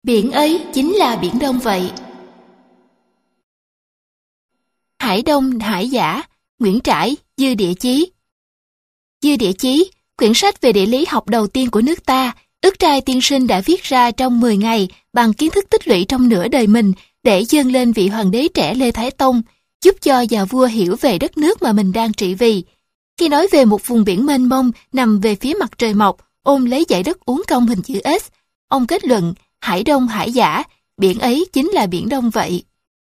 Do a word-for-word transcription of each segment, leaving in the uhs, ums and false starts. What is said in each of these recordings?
Biển ấy chính là Biển Đông vậy. Hải Đông Hải Giả, Nguyễn Trãi, Dư Địa Chí. Dư Địa Chí, quyển sách về địa lý học đầu tiên của nước ta, Ức Trai tiên sinh đã viết ra trong mười ngày bằng kiến thức tích lũy trong nửa đời mình để dâng lên vị hoàng đế trẻ Lê Thái Tông, giúp cho nhà vua hiểu về đất nước mà mình đang trị vì. Khi nói về một vùng biển mênh mông nằm về phía mặt trời mọc, ôm lấy dải đất uốn cong hình chữ S, ông kết luận Hải Đông Hải Giả, biển ấy chính là Biển Đông vậy.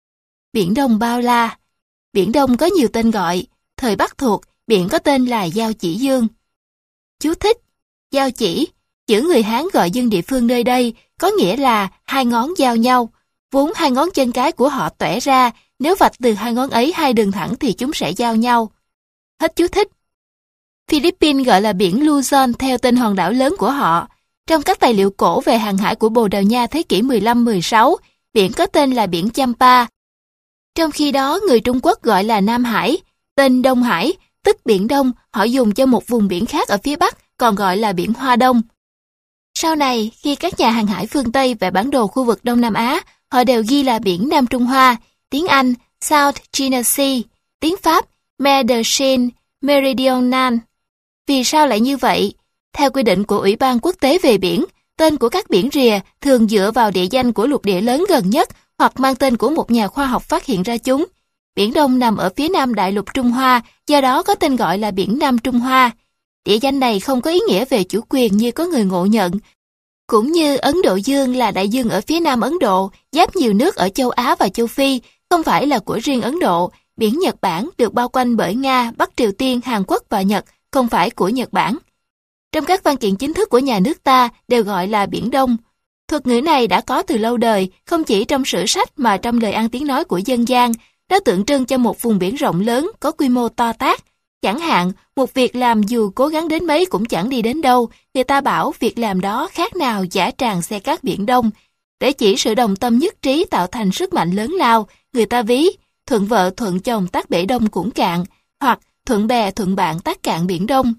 Biển Đông bao la. Biển Đông có nhiều tên gọi. Thời Bắc thuộc, biển có tên là Giao Chỉ Dương. Chú thích: Giao chỉ, chữ người Hán gọi dân địa phương nơi đây, có nghĩa là hai ngón giao nhau. Vốn hai ngón chân cái của họ toẻ ra, nếu vạch từ hai ngón ấy hai đường thẳng thì chúng sẽ giao nhau. Hết chú thích. Philippines gọi là biển Luzon theo tên hòn đảo lớn của họ. Trong các tài liệu cổ về hàng hải của Bồ Đào Nha thế kỷ mười lăm mười sáu, biển có tên là biển Champa. Trong khi đó, người Trung Quốc gọi là Nam Hải, tên Đông Hải, tức Biển Đông, họ dùng cho một vùng biển khác ở phía Bắc, còn gọi là biển Hoa Đông. Sau này, khi các nhà hàng hải phương Tây vẽ bản đồ khu vực Đông Nam Á, họ đều ghi là biển Nam Trung Hoa, tiếng Anh South China Sea, tiếng Pháp Mer de Chine Meridional. Vì sao lại như vậy? Theo quy định của Ủy ban Quốc tế về biển, tên của các biển rìa thường dựa vào địa danh của lục địa lớn gần nhất hoặc mang tên của một nhà khoa học phát hiện ra chúng. Biển Đông nằm ở phía nam đại lục Trung Hoa, do đó có tên gọi là biển Nam Trung Hoa. Địa danh này không có ý nghĩa về chủ quyền như có người ngộ nhận. Cũng như Ấn Độ Dương là đại dương ở phía nam Ấn Độ, giáp nhiều nước ở châu Á và châu Phi, không phải là của riêng Ấn Độ. Biển Nhật Bản được bao quanh bởi Nga, Bắc Triều Tiên, Hàn Quốc và Nhật, không phải của Nhật Bản. Trong các văn kiện chính thức của nhà nước ta đều gọi là Biển Đông. Thuật ngữ này đã có từ lâu đời, không chỉ trong sử sách mà trong lời ăn tiếng nói của dân gian. Nó tượng trưng cho một vùng biển rộng lớn, có quy mô to tát. Chẳng hạn, một việc làm dù cố gắng đến mấy cũng chẳng đi đến đâu, người ta bảo việc làm đó khác nào dã tràng xe cát Biển Đông. Để chỉ sự đồng tâm nhất trí tạo thành sức mạnh lớn lao, người ta ví thuận vợ thuận chồng tát bể đông cũng cạn, hoặc thuận bè thuận bạn tát cạn Biển Đông.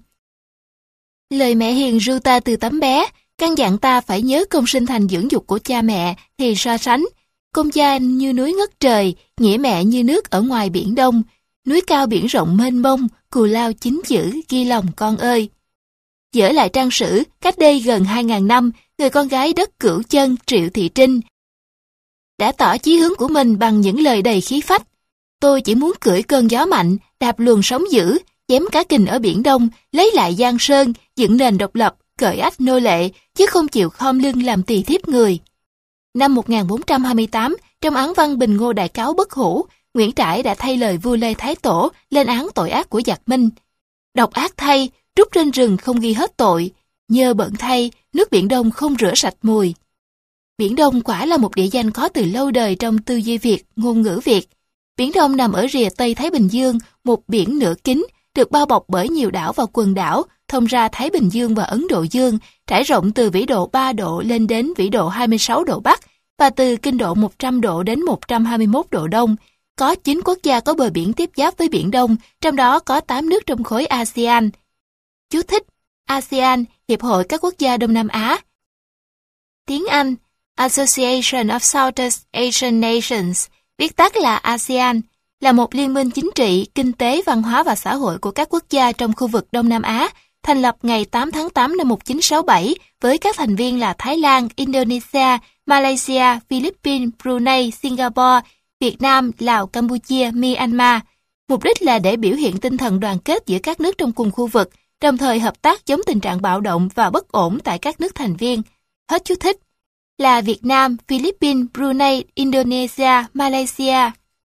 Lời mẹ hiền ru ta từ tấm bé, căn dặn ta phải nhớ công sinh thành dưỡng dục của cha mẹ, thì so sánh. Công cha như núi ngất trời, nghĩa mẹ như nước ở ngoài Biển Đông. Núi cao biển rộng mênh mông, cù lao chính chữ, ghi lòng con ơi. Dở lại trang sử, cách đây gần hai ngàn năm, người con gái đất Cửu Chân Triệu Thị Trinh đã tỏ chí hướng của mình bằng những lời đầy khí phách. Tôi chỉ muốn cưỡi cơn gió mạnh, đạp luồng sóng dữ, chém cá kình ở Biển Đông, lấy lại Giang Sơn, dựng nền độc lập, cởi ách nô lệ, chứ không chịu khom lưng làm tỳ thiếp người. Năm một nghìn bốn trăm hai mươi tám, trong án văn Bình Ngô Đại Cáo bất hủ, Nguyễn Trãi đã thay lời vua Lê Thái Tổ lên án tội ác của giặc Minh. Độc ác thay, rút trên rừng không ghi hết tội, nhơ bẩn thay, nước Biển Đông không rửa sạch mùi. Biển Đông quả là một địa danh có từ lâu đời trong tư duy Việt, ngôn ngữ Việt. Biển Đông nằm ở rìa Tây Thái Bình Dương, một biển nửa kính, được bao bọc bởi nhiều đảo và quần đảo, thông ra Thái Bình Dương và Ấn Độ Dương, trải rộng từ vĩ độ ba độ lên đến vĩ độ hai mươi sáu độ Bắc, và từ kinh độ một trăm độ đến một trăm hai mươi mốt độ Đông. Có chín quốc gia có bờ biển tiếp giáp với Biển Đông, trong đó có tám nước trong khối a sê an. Chú thích: a sê an, Hiệp hội các quốc gia Đông Nam Á. Tiếng Anh: Association of Southeast Asian Nations, viết tắt là a sê an, là một liên minh chính trị, kinh tế, văn hóa và xã hội của các quốc gia trong khu vực Đông Nam Á, thành lập ngày tám tháng tám năm một nghìn chín trăm sáu mươi bảy với các thành viên là Thái Lan, Indonesia, Malaysia, Philippines, Brunei, Singapore, Việt Nam, Lào, Campuchia, Myanmar. Mục đích là để biểu hiện tinh thần đoàn kết giữa các nước trong cùng khu vực, đồng thời hợp tác chống tình trạng bạo động và bất ổn tại các nước thành viên. Hết chú thích. Là Việt Nam, Philippines, Brunei, Indonesia, Malaysia,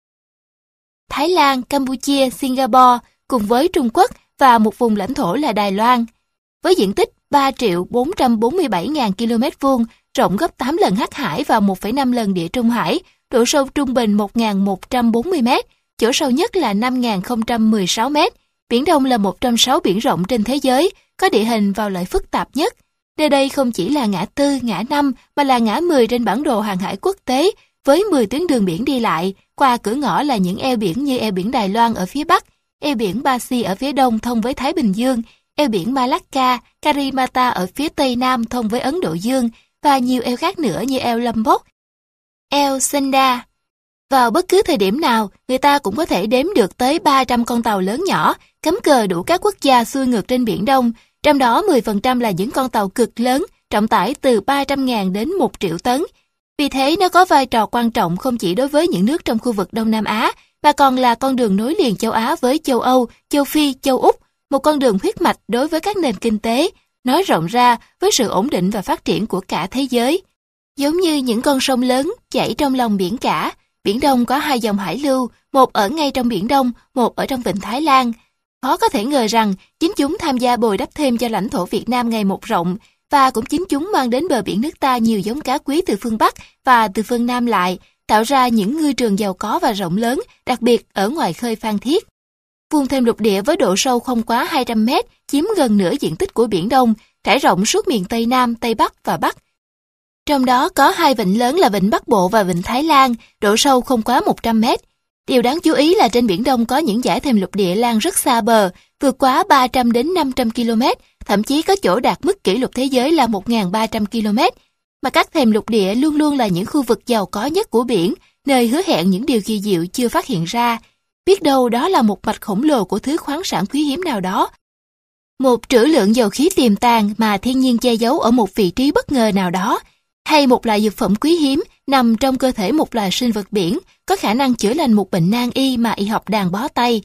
Thái Lan, Campuchia, Singapore, cùng với Trung Quốc và một vùng lãnh thổ là Đài Loan. Với diện tích ba triệu bốn trăm bốn mươi bảy nghìn ki lô mét vuông, rộng gấp tám lần Hắc Hải và một phẩy năm lần Địa Trung Hải, độ sâu trung bình một nghìn một trăm bốn mươi mét, chỗ sâu nhất là năm nghìn không trăm mười sáu mét. Biển Đông là một trong sáu biển rộng trên thế giới, có địa hình vào loại phức tạp nhất. Nơi đây không chỉ là ngã tư, ngã năm, mà là ngã mười trên bản đồ hàng hải quốc tế, với mười tuyến đường biển đi lại. Qua cửa ngõ là những eo biển như eo biển Đài Loan ở phía Bắc, eo biển Ba Si ở phía Đông thông với Thái Bình Dương, eo biển Malacca, Karimata ở phía Tây Nam thông với Ấn Độ Dương, và nhiều eo khác nữa như eo Lombok, eo Sunda. Vào bất cứ thời điểm nào, người ta cũng có thể đếm được tới ba trăm con tàu lớn nhỏ, cắm cờ đủ các quốc gia xuôi ngược trên Biển Đông, trong đó mười phần trăm là những con tàu cực lớn, trọng tải từ ba trăm nghìn đến một triệu tấn. Vì thế, nó có vai trò quan trọng không chỉ đối với những nước trong khu vực Đông Nam Á, mà còn là con đường nối liền châu Á với châu Âu, châu Phi, châu Úc, một con đường huyết mạch đối với các nền kinh tế, nói rộng ra với sự ổn định và phát triển của cả thế giới. Giống như những con sông lớn chảy trong lòng biển cả, Biển Đông có hai dòng hải lưu, một ở ngay trong Biển Đông, một ở trong vịnh Thái Lan. Khó có thể ngờ rằng chính chúng tham gia bồi đắp thêm cho lãnh thổ Việt Nam ngày một rộng, và cũng chính chúng mang đến bờ biển nước ta nhiều giống cá quý từ phương Bắc và từ phương Nam lại, tạo ra những ngư trường giàu có và rộng lớn, đặc biệt ở ngoài khơi Phan Thiết. Vùng thềm lục địa với độ sâu không quá hai trăm mét chiếm gần nửa diện tích của Biển Đông, trải rộng suốt miền Tây Nam, Tây Bắc và Bắc. Trong đó có hai vịnh lớn là vịnh Bắc Bộ và vịnh Thái Lan, độ sâu không quá một trăm mét. Điều đáng chú ý là trên Biển Đông có những dải thềm lục địa lan rất xa bờ, vượt quá ba trăm đến năm trăm ki lô mét, thậm chí có chỗ đạt mức kỷ lục thế giới là một nghìn ba trăm ki lô mét. Mà các thềm lục địa luôn luôn là những khu vực giàu có nhất của biển, nơi hứa hẹn những điều kỳ diệu chưa phát hiện ra. Biết đâu đó là một mạch khổng lồ của thứ khoáng sản quý hiếm nào đó. Một trữ lượng dầu khí tiềm tàng mà thiên nhiên che giấu ở một vị trí bất ngờ nào đó, hay một loại dược phẩm quý hiếm nằm trong cơ thể một loài sinh vật biển có khả năng chữa lành một bệnh nan y mà y học đàn bó tay.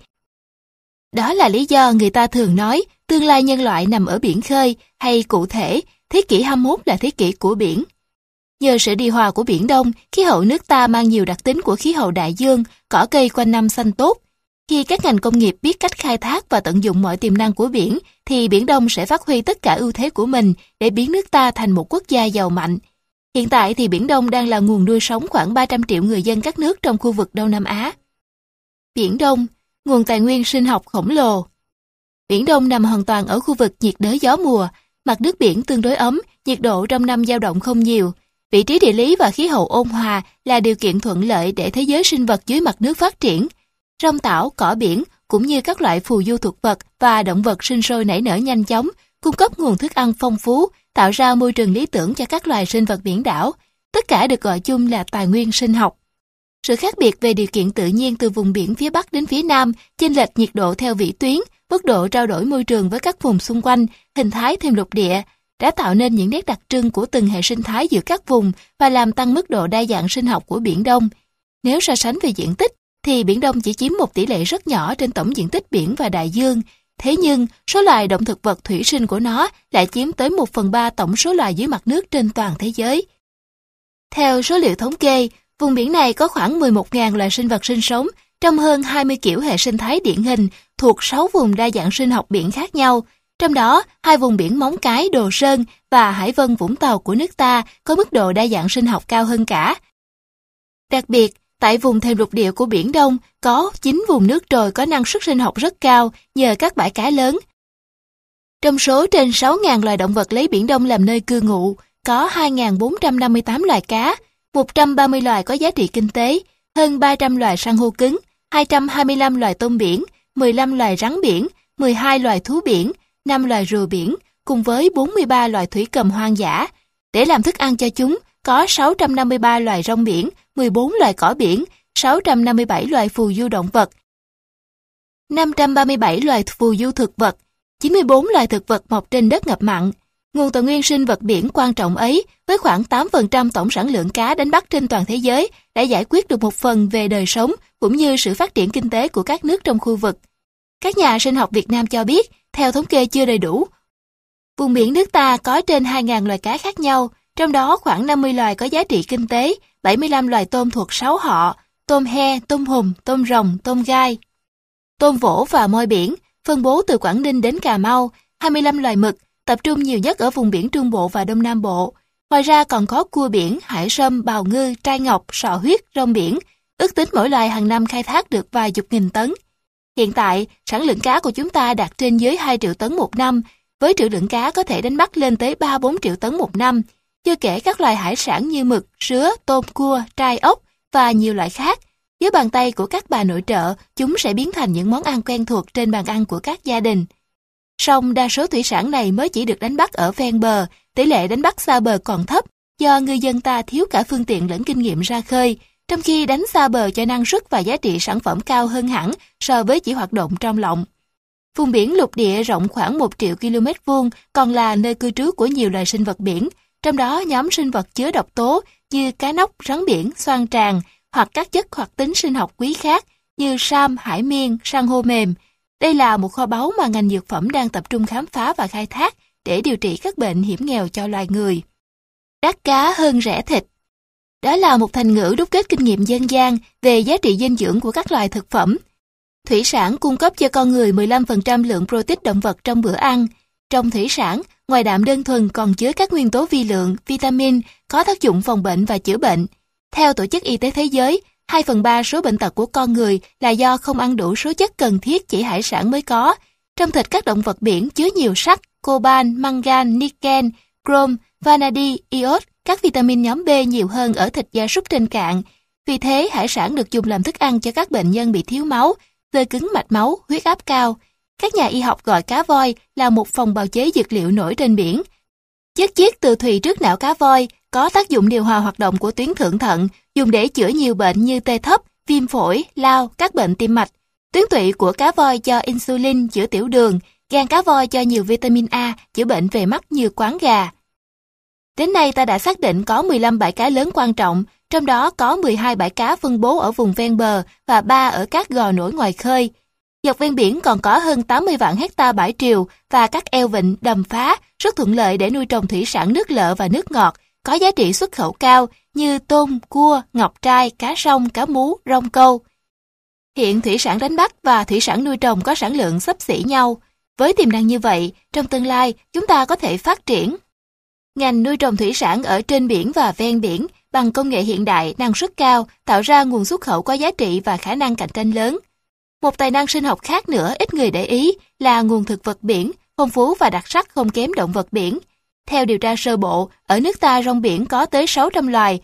Đó là lý do người ta thường nói tương lai nhân loại nằm ở biển khơi, hay cụ thể, thế kỷ hai mươi mốt là thế kỷ của biển. Nhờ sự điều hòa của Biển Đông, khí hậu nước ta mang nhiều đặc tính của khí hậu đại dương, cỏ cây quanh năm xanh tốt. Khi các ngành công nghiệp biết cách khai thác và tận dụng mọi tiềm năng của biển, thì Biển Đông sẽ phát huy tất cả ưu thế của mình để biến nước ta thành một quốc gia giàu mạnh. Hiện tại thì Biển Đông đang là nguồn nuôi sống khoảng ba trăm triệu người dân các nước trong khu vực Đông Nam Á. Biển Đông, nguồn tài nguyên sinh học khổng lồ. Biển Đông nằm hoàn toàn ở khu vực nhiệt đới gió mùa, mặt nước biển tương đối ấm, nhiệt độ trong năm dao động không nhiều. Vị trí địa lý và khí hậu ôn hòa là điều kiện thuận lợi để thế giới sinh vật dưới mặt nước phát triển. Rong tảo, cỏ biển cũng như các loại phù du thực vật và động vật sinh sôi nảy nở nhanh chóng, cung cấp nguồn thức ăn phong phú, tạo ra môi trường lý tưởng cho các loài sinh vật biển đảo. Tất cả được gọi chung là tài nguyên sinh học. Sự khác biệt về điều kiện tự nhiên từ vùng biển phía Bắc đến phía Nam, chênh lệch nhiệt độ theo vĩ tuyến, mức độ trao đổi môi trường với các vùng xung quanh, hình thái thềm lục địa, đã tạo nên những nét đặc trưng của từng hệ sinh thái giữa các vùng và làm tăng mức độ đa dạng sinh học của Biển Đông. Nếu so sánh về diện tích, thì Biển Đông chỉ chiếm một tỷ lệ rất nhỏ trên tổng diện tích biển và đại dương. Thế nhưng, số loài động thực vật thủy sinh của nó lại chiếm tới một phần ba tổng số loài dưới mặt nước trên toàn thế giới. Theo số liệu thống kê, vùng biển này có khoảng mười một nghìn loài sinh vật sinh sống trong hơn hai mươi kiểu hệ sinh thái điển hình thuộc sáu vùng đa dạng sinh học biển khác nhau. Trong đó, hai vùng biển Móng Cái, Đồ Sơn và Hải Vân, Vũng Tàu của nước ta có mức độ đa dạng sinh học cao hơn cả. Đặc biệt, tại vùng thềm lục địa của Biển Đông có chín vùng nước trồi có năng suất sinh học rất cao nhờ các bãi cá lớn. Trong số trên sáu nghìn loài động vật lấy Biển Đông làm nơi cư ngụ, có hai nghìn bốn trăm năm mươi tám loài cá, một trăm ba mươi loài có giá trị kinh tế, hơn ba trăm loài san hô cứng, hai trăm hai mươi lăm loài tôm biển, mười lăm loài rắn biển, mười hai loài thú biển, năm loài rùa biển, cùng với bốn mươi ba loài thủy cầm hoang dã. Để làm thức ăn cho chúng, có sáu trăm năm mươi ba loài rong biển, mười bốn loài cỏ biển, sáu trăm năm mươi bảy loài phù du động vật, năm trăm ba mươi bảy loài phù du thực vật, chín mươi bốn loài thực vật mọc trên đất ngập mặn. Nguồn tài nguyên sinh vật biển quan trọng ấy, với khoảng tám phần trăm tổng sản lượng cá đánh bắt trên toàn thế giới, đã giải quyết được một phần về đời sống cũng như sự phát triển kinh tế của các nước trong khu vực. Các nhà sinh học Việt Nam cho biết, theo thống kê chưa đầy đủ, vùng biển nước ta có trên hai nghìn loài cá khác nhau, trong đó khoảng năm mươi loài có giá trị kinh tế, bảy mươi lăm loài tôm thuộc sáu họ, tôm he, tôm hùm, tôm rồng, tôm gai, tôm vỗ và moi biển, phân bố từ Quảng Ninh đến Cà Mau, hai mươi lăm loài mực, tập trung nhiều nhất ở vùng biển Trung Bộ và Đông Nam Bộ. Ngoài ra còn có cua biển, hải sâm, bào ngư, trai ngọc, sọ huyết, rong biển. Ước tính mỗi loài hàng năm khai thác được vài chục nghìn tấn. Hiện tại, sản lượng cá của chúng ta đạt trên dưới hai triệu tấn một năm, với trữ lượng cá có thể đánh bắt lên tới ba bốn triệu tấn một năm, chưa kể các loài hải sản như mực, sứa, tôm cua, trai ốc và nhiều loại khác. Dưới bàn tay của các bà nội trợ, chúng sẽ biến thành những món ăn quen thuộc trên bàn ăn của các gia đình. Song đa số thủy sản này mới chỉ được đánh bắt ở ven bờ, tỷ lệ đánh bắt xa bờ còn thấp, do ngư dân ta thiếu cả phương tiện lẫn kinh nghiệm ra khơi, trong khi đánh xa bờ cho năng suất và giá trị sản phẩm cao hơn hẳn so với chỉ hoạt động trong lộng. Vùng biển lục địa rộng khoảng một triệu ki lô mét vuông còn là nơi cư trú của nhiều loài sinh vật biển, trong đó nhóm sinh vật chứa độc tố như cá nóc, rắn biển, xoan tràng hoặc các chất hoạt tính sinh học quý khác như sam, hải miên, san hô mềm. Đây là một kho báu mà ngành dược phẩm đang tập trung khám phá và khai thác để điều trị các bệnh hiểm nghèo cho loài người. Đắt cá hơn rẻ thịt. Đó là một thành ngữ đúc kết kinh nghiệm dân gian về giá trị dinh dưỡng của các loài thực phẩm. Thủy sản cung cấp cho con người mười lăm phần trăm lượng protein động vật trong bữa ăn. Trong thủy sản, ngoài đạm đơn thuần còn chứa các nguyên tố vi lượng, vitamin có tác dụng phòng bệnh và chữa bệnh. Theo Tổ chức Y tế Thế giới, hai phần ba số bệnh tật của con người là do không ăn đủ số chất cần thiết chỉ hải sản mới có. Trong thịt các động vật biển chứa nhiều sắt, coban, mangan, niken, chrome, vanadi, iốt, các vitamin nhóm B nhiều hơn ở thịt gia súc trên cạn. Vì thế, hải sản được dùng làm thức ăn cho các bệnh nhân bị thiếu máu, xơ cứng mạch máu, huyết áp cao. Các nhà y học gọi cá voi là một phòng bào chế dược liệu nổi trên biển. Chất chiết từ thùy trước não cá voi có tác dụng điều hòa hoạt động của tuyến thượng thận, dùng để chữa nhiều bệnh như tê thấp, viêm phổi, lao, các bệnh tim mạch. Tuyến tụy của cá voi cho insulin chữa tiểu đường, gan cá voi cho nhiều vitamin A chữa bệnh về mắt như quáng gà. Đến nay ta đã xác định có mười lăm bãi cá lớn quan trọng, trong đó có mười hai bãi cá phân bố ở vùng ven bờ và ba ở các gò nổi ngoài khơi. Dọc ven biển còn có hơn tám mươi vạn hecta bãi triều và các eo vịnh, đầm phá rất thuận lợi để nuôi trồng thủy sản nước lợ và nước ngọt, có giá trị xuất khẩu cao như tôm, cua, ngọc trai, cá sông, cá mú, rong câu. Hiện thủy sản đánh bắt và thủy sản nuôi trồng có sản lượng xấp xỉ nhau. Với tiềm năng như vậy, trong tương lai chúng ta có thể phát triển ngành nuôi trồng thủy sản ở trên biển và ven biển bằng công nghệ hiện đại, năng suất cao, tạo ra nguồn xuất khẩu có giá trị và khả năng cạnh tranh lớn. Một tài năng sinh học khác nữa ít người để ý là nguồn thực vật biển, phong phú và đặc sắc không kém động vật biển. Theo điều tra sơ bộ, ở nước ta rong biển có tới sáu trăm loài,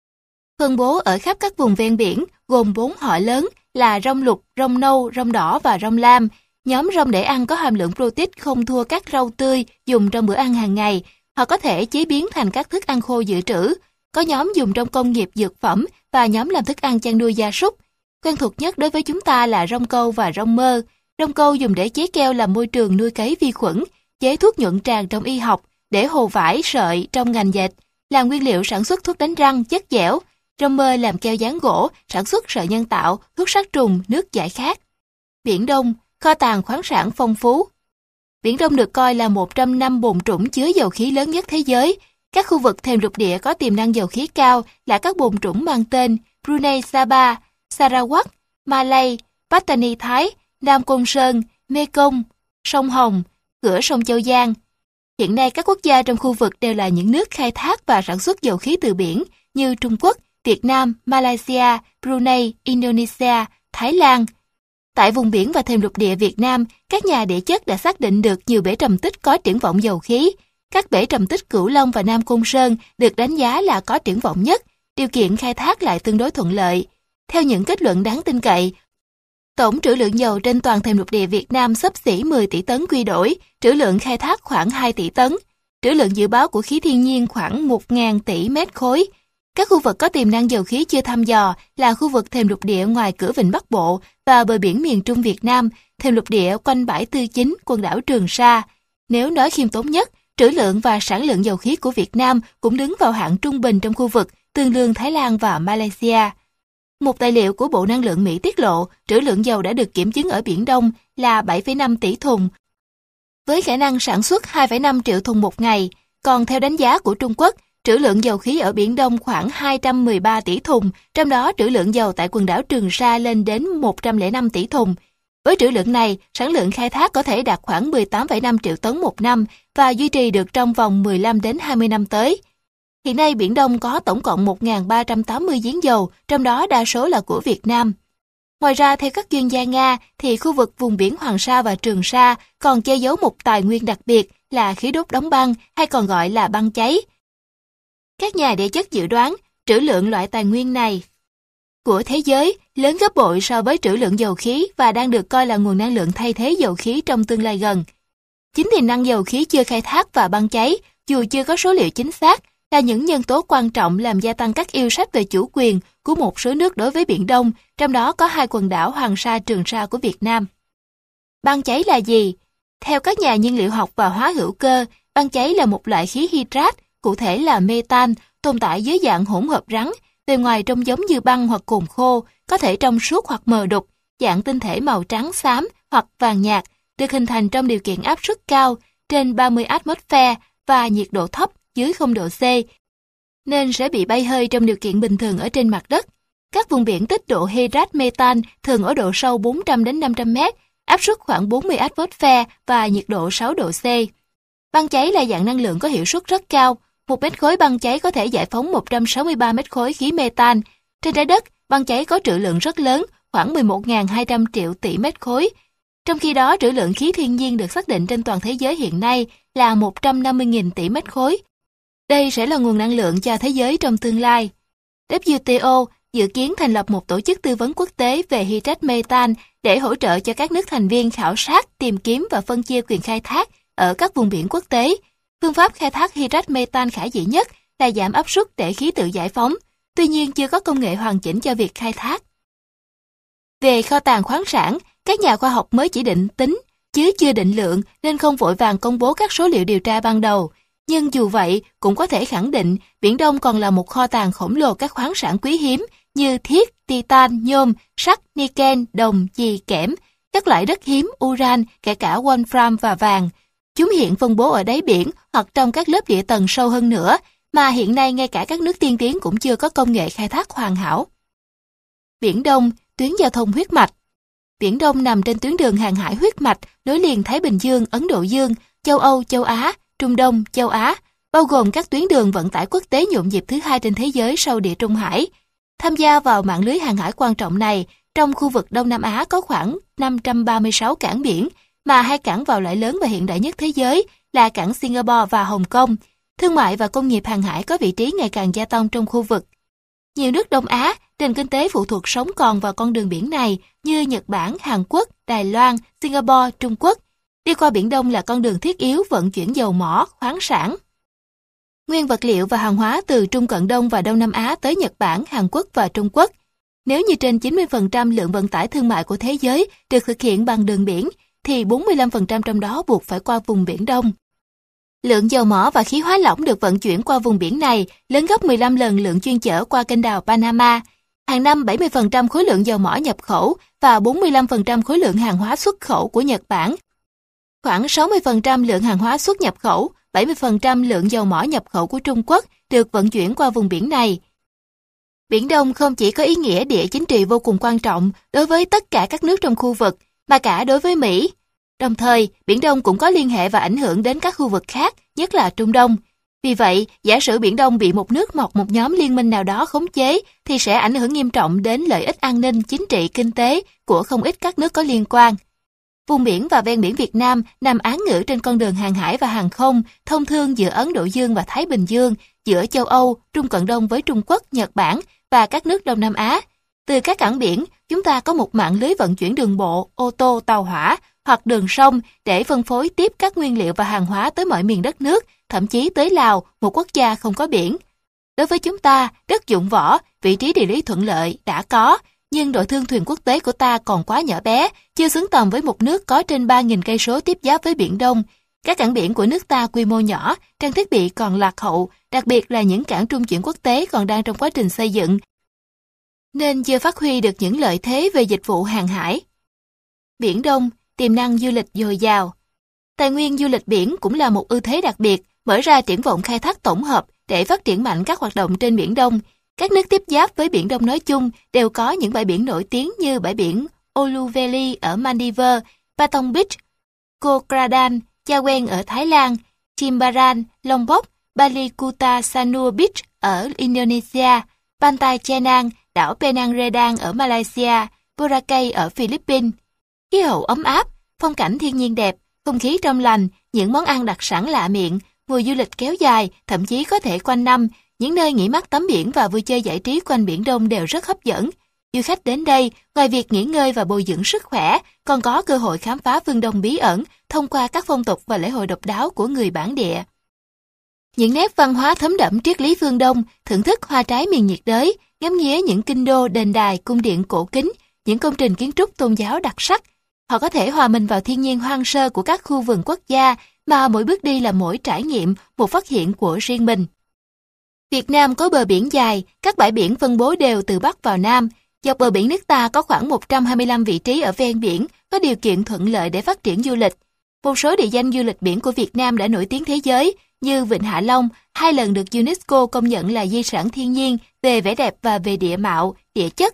phân bố ở khắp các vùng ven biển, gồm bốn họ lớn là rong lục, rong nâu, rong đỏ và rong lam. Nhóm rong để ăn có hàm lượng protein không thua các rau tươi dùng trong bữa ăn hàng ngày, hoặc có thể chế biến thành các thức ăn khô dự trữ. Có nhóm dùng trong công nghiệp dược phẩm và nhóm làm thức ăn chăn nuôi gia súc. Quen thuộc nhất đối với chúng ta là rong câu và rong mơ. Rong câu dùng để chế keo làm môi trường nuôi cấy vi khuẩn, chế thuốc nhuận tràng trong y học, để hồ vải, sợi trong ngành dệt, làm nguyên liệu sản xuất thuốc đánh răng, chất dẻo. Rong mơ làm keo dán gỗ, sản xuất sợi nhân tạo, thuốc sát trùng, nước giải khát. Biển Đông, kho tàng khoáng sản phong phú. Biển Đông được coi là một trong năm bồn trũng chứa dầu khí lớn nhất thế giới. Các khu vực thềm lục địa có tiềm năng dầu khí cao là các bồn trũng mang tên Brunei Sabah, Sarawak, Malay, Pattani Thái, Nam Côn Sơn, Mekong, sông Hồng, cửa sông Châu Giang. Hiện nay các quốc gia trong khu vực đều là những nước khai thác và sản xuất dầu khí từ biển như Trung Quốc, Việt Nam, Malaysia, Brunei, Indonesia, Thái Lan. Tại vùng biển và thềm lục địa Việt Nam, các nhà địa chất đã xác định được nhiều bể trầm tích có triển vọng dầu khí. Các bể trầm tích Cửu Long và Nam Côn Sơn được đánh giá là có triển vọng nhất, điều kiện khai thác lại tương đối thuận lợi. Theo những kết luận đáng tin cậy, tổng trữ lượng dầu trên toàn thềm lục địa Việt Nam xấp xỉ mười tỷ tấn quy đổi, trữ lượng khai thác khoảng hai tỷ tấn, trữ lượng dự báo của khí thiên nhiên khoảng một nghìn tỷ mét khối. Các khu vực có tiềm năng dầu khí chưa thăm dò là khu vực thềm lục địa ngoài cửa Vịnh Bắc Bộ và bờ biển miền Trung Việt Nam, thềm lục địa quanh bãi Tư Chính, quần đảo Trường Sa. Nếu nói khiêm tốn nhất, trữ lượng và sản lượng dầu khí của Việt Nam cũng đứng vào hạng trung bình trong khu vực, tương đương Thái Lan và Malaysia. Một tài liệu của Bộ Năng lượng Mỹ tiết lộ trữ lượng dầu đã được kiểm chứng ở Biển Đông là bảy phẩy năm tỷ thùng, với khả năng sản xuất hai phẩy năm triệu thùng một ngày. Còn theo đánh giá của Trung Quốc, trữ lượng dầu khí ở Biển Đông khoảng hai trăm mười ba tỷ thùng, trong đó trữ lượng dầu tại quần đảo Trường Sa lên đến một trăm lẻ năm tỷ thùng. Với trữ lượng này, sản lượng khai thác có thể đạt khoảng mười tám phẩy năm triệu tấn một năm và duy trì được trong vòng mười lăm đến hai mươi năm tới. Hiện nay Biển Đông có tổng cộng một nghìn ba trăm tám mươi giếng dầu, trong đó đa số là của Việt Nam. Ngoài ra, theo các chuyên gia Nga, thì khu vực vùng biển Hoàng Sa và Trường Sa còn che giấu một tài nguyên đặc biệt là khí đốt đóng băng hay còn gọi là băng cháy. Các nhà địa chất dự đoán trữ lượng loại tài nguyên này của thế giới lớn gấp bội so với trữ lượng dầu khí và đang được coi là nguồn năng lượng thay thế dầu khí trong tương lai gần. Chính tiềm năng dầu khí chưa khai thác và băng cháy, dù chưa có số liệu chính xác, là những nhân tố quan trọng làm gia tăng các yêu sách về chủ quyền của một số nước đối với Biển Đông, trong đó có hai quần đảo Hoàng Sa, Trường Sa của Việt Nam. Băng cháy là gì? Theo các nhà nhiên liệu học và hóa hữu cơ, băng cháy là một loại khí hydrat, cụ thể là metan, tồn tại dưới dạng hỗn hợp rắn, bề ngoài trông giống như băng hoặc cồn khô, có thể trong suốt hoặc mờ đục, dạng tinh thể màu trắng xám hoặc vàng nhạt, được hình thành trong điều kiện áp suất cao, trên ba mươi atmosphere và nhiệt độ thấp dưới không độ C, nên sẽ bị bay hơi trong điều kiện bình thường ở trên mặt đất. Các vùng biển tích độ hydrat metan thường ở độ sâu bốn trăm đến năm trăm mét, áp suất khoảng bốn mươi atmosphere và nhiệt độ sáu độ C. Băng cháy là dạng năng lượng có hiệu suất rất cao. Một mét khối băng cháy có thể giải phóng một trăm sáu mươi ba mét khối khí metan. Trên trái đất, băng cháy có trữ lượng rất lớn, khoảng mười một nghìn hai trăm triệu tỷ mét khối. Trong khi đó, trữ lượng khí thiên nhiên được xác định trên toàn thế giới hiện nay là một trăm năm mươi nghìn tỷ mét khối. Đây sẽ là nguồn năng lượng cho thế giới trong tương lai. W T O dự kiến thành lập một tổ chức tư vấn quốc tế về hydrat metan để hỗ trợ cho các nước thành viên khảo sát, tìm kiếm và phân chia quyền khai thác ở các vùng biển quốc tế. Phương pháp khai thác hydrat metan khả dĩ nhất là giảm áp suất để khí tự giải phóng, tuy nhiên chưa có công nghệ hoàn chỉnh cho việc khai thác. Về kho tàng khoáng sản, các nhà khoa học mới chỉ định tính, chứ chưa định lượng nên không vội vàng công bố các số liệu điều tra ban đầu. Nhưng dù vậy, cũng có thể khẳng định Biển Đông còn là một kho tàng khổng lồ các khoáng sản quý hiếm như thiết, titan, nhôm, sắt, niken, đồng, chì, kẽm, các loại đất hiếm, uran, kể cả wolfram và vàng. Chúng hiện phân bố ở đáy biển hoặc trong các lớp địa tầng sâu hơn nữa, mà hiện nay ngay cả các nước tiên tiến cũng chưa có công nghệ khai thác hoàn hảo. Biển Đông, tuyến giao thông huyết mạch. Biển Đông nằm trên tuyến đường hàng hải huyết mạch nối liền Thái Bình Dương, Ấn Độ Dương, châu Âu, châu Á, Trung Đông, châu Á, bao gồm các tuyến đường vận tải quốc tế nhộn nhịp thứ hai trên thế giới sau Địa Trung Hải. Tham gia vào mạng lưới hàng hải quan trọng này, trong khu vực Đông Nam Á có khoảng năm trăm ba mươi sáu cảng biển, mà hai cảng vào lại lớn và hiện đại nhất thế giới là cảng Singapore và Hồng Kông. Thương mại và công nghiệp hàng hải có vị trí ngày càng gia tăng trong khu vực. Nhiều nước Đông Á, nền kinh tế phụ thuộc sống còn vào con đường biển này như Nhật Bản, Hàn Quốc, Đài Loan, Singapore, Trung Quốc. Đi qua Biển Đông là con đường thiết yếu vận chuyển dầu mỏ, khoáng sản. Nguyên vật liệu và hàng hóa từ Trung Cận Đông và Đông Nam Á tới Nhật Bản, Hàn Quốc và Trung Quốc. Nếu như trên chín mươi phần trăm lượng vận tải thương mại của thế giới được thực hiện bằng đường biển, thì bốn mươi lăm phần trăm trong đó buộc phải qua vùng Biển Đông. Lượng dầu mỏ và khí hóa lỏng được vận chuyển qua vùng biển này lớn gấp mười lăm lần lượng chuyên chở qua kênh đào Panama. Hàng năm bảy mươi phần trăm khối lượng dầu mỏ nhập khẩu và bốn mươi lăm phần trăm khối lượng hàng hóa xuất khẩu của Nhật Bản. Khoảng sáu mươi phần trăm lượng hàng hóa xuất nhập khẩu, bảy mươi phần trăm lượng dầu mỏ nhập khẩu của Trung Quốc được vận chuyển qua vùng biển này. Biển Đông không chỉ có ý nghĩa địa chính trị vô cùng quan trọng đối với tất cả các nước trong khu vực, mà cả đối với Mỹ. Đồng thời, Biển Đông cũng có liên hệ và ảnh hưởng đến các khu vực khác, nhất là Trung Đông. Vì vậy, giả sử Biển Đông bị một nước hoặc một nhóm liên minh nào đó khống chế, thì sẽ ảnh hưởng nghiêm trọng đến lợi ích an ninh, chính trị, kinh tế của không ít các nước có liên quan. Vùng biển và ven biển Việt Nam nằm án ngữ trên con đường hàng hải và hàng không, thông thương giữa Ấn Độ Dương và Thái Bình Dương, giữa châu Âu, Trung Cận Đông với Trung Quốc, Nhật Bản và các nước Đông Nam Á. Từ các cảng biển, chúng ta có một mạng lưới vận chuyển đường bộ, ô tô, tàu hỏa hoặc đường sông để phân phối tiếp các nguyên liệu và hàng hóa tới mọi miền đất nước, thậm chí tới Lào, một quốc gia không có biển. Đối với chúng ta, đất dụng võ, vị trí địa lý thuận lợi đã có, nhưng đội thương thuyền quốc tế của ta còn quá nhỏ bé, chưa xứng tầm với một nước có trên ba nghìn cây số tiếp giáp với Biển Đông. Các cảng biển của nước ta quy mô nhỏ, trang thiết bị còn lạc hậu, đặc biệt là những cảng trung chuyển quốc tế còn đang trong quá trình xây dựng, nên chưa phát huy được những lợi thế về dịch vụ hàng hải. Biển Đông, tiềm năng du lịch dồi dào. Tài nguyên du lịch biển cũng là một ưu thế đặc biệt, mở ra triển vọng khai thác tổng hợp để phát triển mạnh các hoạt động trên Biển Đông. Các nước tiếp giáp với Biển Đông nói chung đều có những bãi biển nổi tiếng như bãi biển Uluveli ở Maldives, Patong Beach, Koh Kradan, Chawen ở Thái Lan, Jimbaran, Lombok, Balikuta Sanur Beach ở Indonesia, Pantai Chenang, đảo Penang Redang ở Malaysia, Boracay ở Philippines. Khí hậu ấm áp, phong cảnh thiên nhiên đẹp, không khí trong lành, những món ăn đặc sản lạ miệng, mùa du lịch kéo dài, thậm chí có thể quanh năm, những nơi nghỉ mát tắm biển và vui chơi giải trí quanh Biển Đông đều rất hấp dẫn. Du khách đến đây, ngoài việc nghỉ ngơi và bồi dưỡng sức khỏe, còn có cơ hội khám phá phương Đông bí ẩn thông qua các phong tục và lễ hội độc đáo của người bản địa. Những nét văn hóa thấm đẫm triết lý phương Đông, thưởng thức hoa trái miền nhiệt đới, ngắm nghía những kinh đô, đền đài, cung điện cổ kính, những công trình kiến trúc tôn giáo đặc sắc. Họ có thể hòa mình vào thiên nhiên hoang sơ của các khu vườn quốc gia, mà mỗi bước đi là mỗi trải nghiệm, một phát hiện của riêng mình. Việt Nam có bờ biển dài, các bãi biển phân bố đều từ Bắc vào Nam. Dọc bờ biển nước ta có khoảng một trăm hai mươi lăm vị trí ở ven biển, có điều kiện thuận lợi để phát triển du lịch. Một số địa danh du lịch biển của Việt Nam đã nổi tiếng thế giới, như Vịnh Hạ Long, hai lần được UNESCO công nhận là di sản thiên nhiên về vẻ đẹp và về địa mạo, địa chất.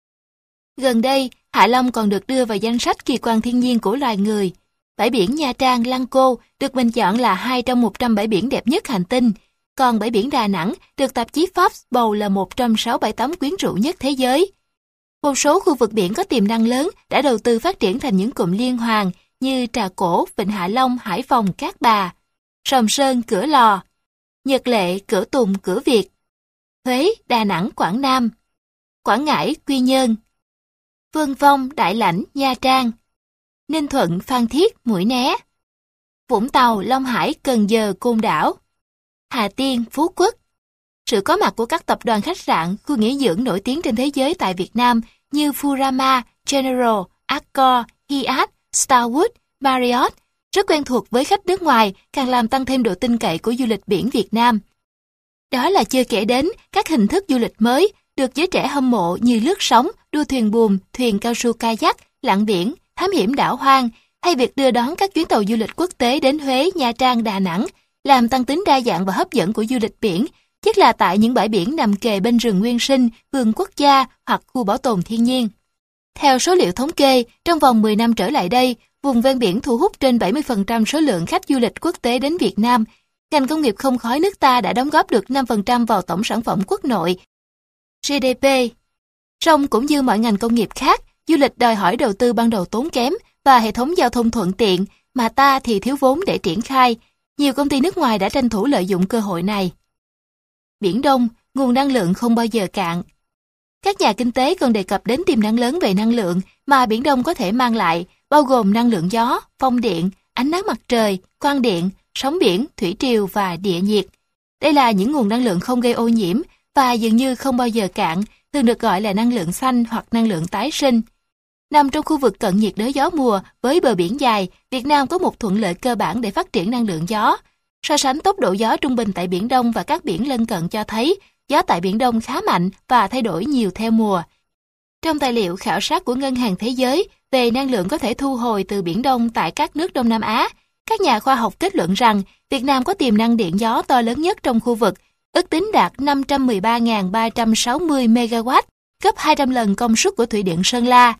Gần đây, Hạ Long còn được đưa vào danh sách kỳ quan thiên nhiên của loài người. Bãi biển Nha Trang, Lăng Cô được bình chọn là hai trong một trăm bãi biển đẹp nhất hành tinh. Còn bãi biển Đà Nẵng được tạp chí Forbes bầu là một trong sáu bãi tắm quyến rũ nhất thế giới. Một số khu vực biển có tiềm năng lớn đã đầu tư phát triển thành những cụm liên hoàn như Trà Cổ, Vịnh Hạ Long, Hải Phòng, Cát Bà, Sầm Sơn, Cửa Lò, Nhật Lệ, Cửa Tùng, Cửa Việt, Huế, Đà Nẵng, Quảng Nam, Quảng Ngãi, Quy Nhơn, Vương Vong, Đại Lãnh, Nha Trang, Ninh Thuận, Phan Thiết, Mũi Né, Vũng Tàu, Long Hải, Cần Giờ, Côn Đảo, Hà Tiên, Phú Quốc. Sự có mặt của các tập đoàn khách sạn, khu nghỉ dưỡng nổi tiếng trên thế giới tại Việt Nam như Furama, General, Accor, Hyatt, Starwood, Marriott rất quen thuộc với khách nước ngoài, càng làm tăng thêm độ tin cậy của du lịch biển Việt Nam. Đó là chưa kể đến các hình thức du lịch mới được giới trẻ hâm mộ như lướt sóng, đua thuyền buồm, thuyền cao su kayak, lặn biển, thám hiểm đảo hoang, hay việc đưa đón các chuyến tàu du lịch quốc tế đến Huế, Nha Trang, Đà Nẵng, làm tăng tính đa dạng và hấp dẫn của du lịch biển, nhất là tại những bãi biển nằm kề bên rừng nguyên sinh, vườn quốc gia hoặc khu bảo tồn thiên nhiên. Theo số liệu thống kê, trong vòng mười năm trở lại đây, vùng ven biển thu hút trên bảy mươi phần trăm số lượng khách du lịch quốc tế đến Việt Nam. Ngành công nghiệp không khói nước ta đã đóng góp được năm phần trăm vào tổng sản phẩm quốc nội, giê đê pê. Song cũng như mọi ngành công nghiệp khác, du lịch đòi hỏi đầu tư ban đầu tốn kém và hệ thống giao thông thuận tiện, mà ta thì thiếu vốn để triển khai. Nhiều công ty nước ngoài đã tranh thủ lợi dụng cơ hội này. Biển Đông, nguồn năng lượng không bao giờ cạn. Các nhà kinh tế còn đề cập đến tiềm năng lớn về năng lượng mà Biển Đông có thể mang lại, bao gồm năng lượng gió, phong điện, ánh nắng mặt trời, quang điện, sóng biển, thủy triều và địa nhiệt. Đây là những nguồn năng lượng không gây ô nhiễm và dường như không bao giờ cạn, thường được gọi là năng lượng xanh hoặc năng lượng tái sinh. Nằm trong khu vực cận nhiệt đới gió mùa với bờ biển dài, Việt Nam có một thuận lợi cơ bản để phát triển năng lượng gió. So sánh tốc độ gió trung bình tại Biển Đông và các biển lân cận cho thấy, gió tại Biển Đông khá mạnh và thay đổi nhiều theo mùa. Trong tài liệu khảo sát của Ngân hàng Thế giới về năng lượng có thể thu hồi từ Biển Đông tại các nước Đông Nam Á, các nhà khoa học kết luận rằng Việt Nam có tiềm năng điện gió to lớn nhất trong khu vực, ước tính đạt năm trăm mười ba nghìn ba trăm sáu mươi mê ga oát, gấp hai trăm lần công suất của Thủy điện Sơn La.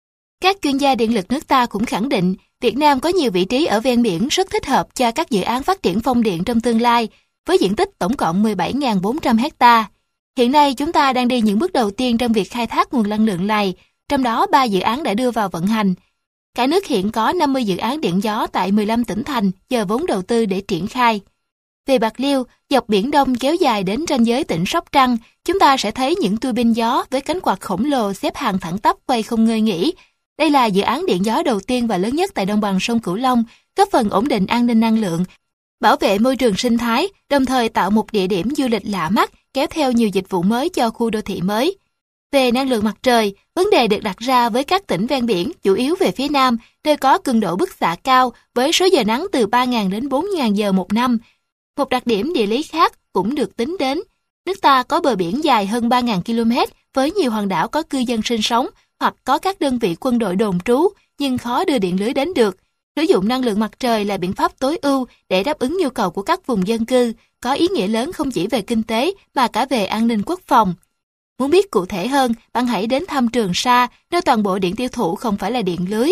Các chuyên gia điện lực nước ta cũng khẳng định Việt Nam có nhiều vị trí ở ven biển rất thích hợp cho các dự án phát triển phong điện trong tương lai, với diện tích tổng cộng mười bảy nghìn bốn trăm héc-ta. Hiện nay chúng ta đang đi những bước đầu tiên trong việc khai thác nguồn năng lượng này, trong đó ba dự án đã đưa vào vận hành. Cả nước hiện có năm mươi dự án điện gió tại mười lăm tỉnh thành chờ vốn đầu tư để triển khai. Về Bạc Liêu, dọc Biển Đông kéo dài đến ranh giới tỉnh Sóc Trăng, chúng ta sẽ thấy những tua bin gió với cánh quạt khổng lồ xếp hàng thẳng tắp quay không ngơi nghỉ. Đây là dự án điện gió đầu tiên và lớn nhất tại đồng bằng sông Cửu Long, góp phần ổn định an ninh năng lượng, bảo vệ môi trường sinh thái, đồng thời tạo một địa điểm du lịch lạ mắt, kéo theo nhiều dịch vụ mới cho khu đô thị mới. Về năng lượng mặt trời, vấn đề được đặt ra với các tỉnh ven biển, chủ yếu về phía Nam, nơi có cường độ bức xạ cao với số giờ nắng từ ba nghìn đến bốn nghìn giờ một năm. Một đặc điểm địa lý khác cũng được tính đến. Nước ta có bờ biển dài hơn ba nghìn ki lô mét với nhiều hòn đảo có cư dân sinh sống hoặc có các đơn vị quân đội đồn trú nhưng khó đưa điện lưới đến được. Sử dụng năng lượng mặt trời là biện pháp tối ưu để đáp ứng nhu cầu của các vùng dân cư, có ý nghĩa lớn không chỉ về kinh tế mà cả về an ninh quốc phòng. Muốn biết cụ thể hơn, bạn hãy đến thăm Trường Sa, nơi toàn bộ điện tiêu thụ không phải là điện lưới,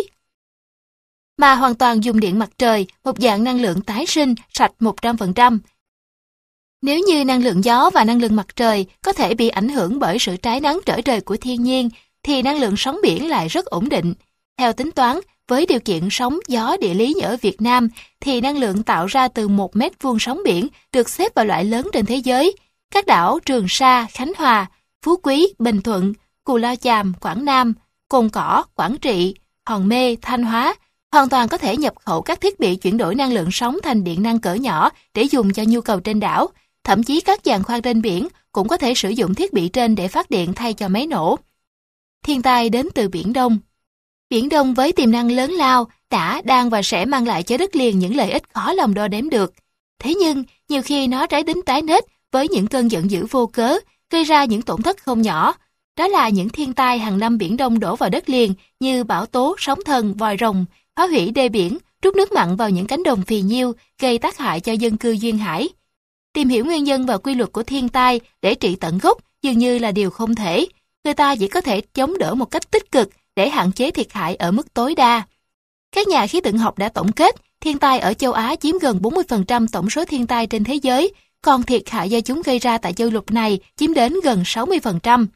mà hoàn toàn dùng điện mặt trời, một dạng năng lượng tái sinh, sạch một trăm phần trăm. Nếu như năng lượng gió và năng lượng mặt trời có thể bị ảnh hưởng bởi sự trái nắng trở trời của thiên nhiên, thì năng lượng sóng biển lại rất ổn định. Theo tính toán, với điều kiện sóng gió địa lý ở Việt Nam, thì năng lượng tạo ra từ một mét vuông sóng biển được xếp vào loại lớn trên thế giới. Các đảo Trường Sa, Khánh Hòa, Phú Quý, Bình Thuận, Cù Lao Chàm, Quảng Nam, Cồn Cỏ, Quảng Trị, Hòn Mê, Thanh Hóa, hoàn toàn có thể nhập khẩu các thiết bị chuyển đổi năng lượng sống thành điện năng cỡ nhỏ để dùng cho nhu cầu trên đảo. Thậm chí các giàn khoan trên biển cũng có thể sử dụng thiết bị trên để phát điện thay cho máy nổ. Thiên tai đến từ Biển Đông. Biển Đông với tiềm năng lớn lao đã, đang và sẽ mang lại cho đất liền những lợi ích khó lòng đo đếm được. Thế nhưng, nhiều khi nó trái tính tái nết với những cơn giận dữ vô cớ, gây ra những tổn thất không nhỏ. Đó là những thiên tai hàng năm Biển Đông đổ vào đất liền như bão tố, sóng thần, vòi rồng, phá hủy đê biển, trút nước mặn vào những cánh đồng phì nhiêu, gây tác hại cho dân cư duyên hải. Tìm hiểu nguyên nhân và quy luật của thiên tai để trị tận gốc dường như là điều không thể. Người ta chỉ có thể chống đỡ một cách tích cực để hạn chế thiệt hại ở mức tối đa. Các nhà khí tượng học đã tổng kết, thiên tai ở châu Á chiếm gần bốn mươi phần trăm tổng số thiên tai trên thế giới, còn thiệt hại do chúng gây ra tại châu lục này chiếm đến gần sáu mươi phần trăm.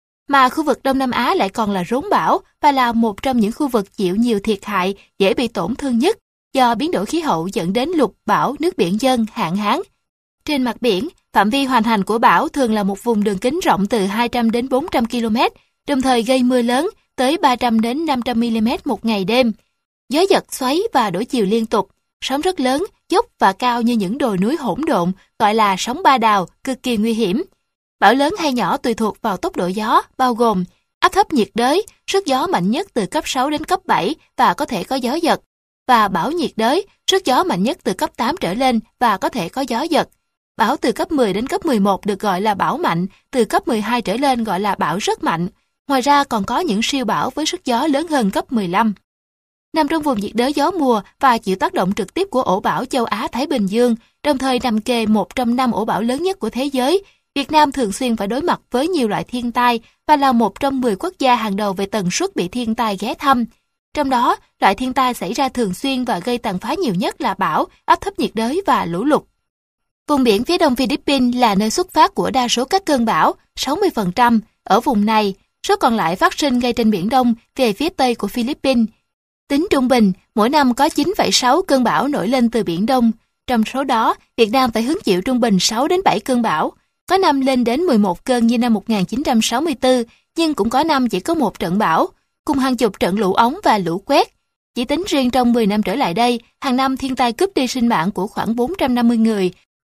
Mà khu vực Đông Nam Á lại còn là rốn bão và là một trong những khu vực chịu nhiều thiệt hại, dễ bị tổn thương nhất do biến đổi khí hậu dẫn đến lụt, bão, nước biển dâng, hạn hán. Trên mặt biển, phạm vi hoành hành của bão thường là một vùng đường kính rộng từ hai trăm đến bốn trăm ki lô mét, đồng thời gây mưa lớn tới ba trăm đến năm trăm mi li mét một ngày đêm. Gió giật xoáy và đổi chiều liên tục, sóng rất lớn, dốc và cao như những đồi núi hỗn độn, gọi là sóng ba đào, cực kỳ nguy hiểm. Bão lớn hay nhỏ tùy thuộc vào tốc độ gió, bao gồm áp thấp nhiệt đới, sức gió mạnh nhất từ cấp sáu đến cấp bảy và có thể có gió giật, và bão nhiệt đới, sức gió mạnh nhất từ cấp tám trở lên và có thể có gió giật. Bão từ cấp mười đến cấp mười một được gọi là bão mạnh, từ cấp mười hai trở lên gọi là bão rất mạnh. Ngoài ra còn có những siêu bão với sức gió lớn hơn cấp mười lăm. Nằm trong vùng nhiệt đới gió mùa và chịu tác động trực tiếp của ổ bão châu Á-Thái Bình Dương, đồng thời nằm kề một trong năm ổ bão lớn nhất của thế giới, Việt Nam thường xuyên phải đối mặt với nhiều loại thiên tai và là một trong mười quốc gia hàng đầu về tần suất bị thiên tai ghé thăm. Trong đó, loại thiên tai xảy ra thường xuyên và gây tàn phá nhiều nhất là bão, áp thấp nhiệt đới và lũ lụt. Vùng biển phía đông Philippines là nơi xuất phát của đa số các cơn bão, sáu mươi phần trăm. Ở vùng này, số còn lại phát sinh ngay trên Biển Đông về phía tây của Philippines. Tính trung bình, mỗi năm có chín phẩy sáu cơn bão nổi lên từ Biển Đông. Trong số đó, Việt Nam phải hứng chịu trung bình sáu đến bảy cơn bão. Có năm lên đến mười một cơn như năm một nghìn chín trăm sáu mươi tư, nhưng cũng có năm chỉ có một trận bão, cùng hàng chục trận lũ ống và lũ quét. Chỉ tính riêng trong mười năm trở lại đây, hàng năm thiên tai cướp đi sinh mạng của khoảng bốn trăm năm mươi người.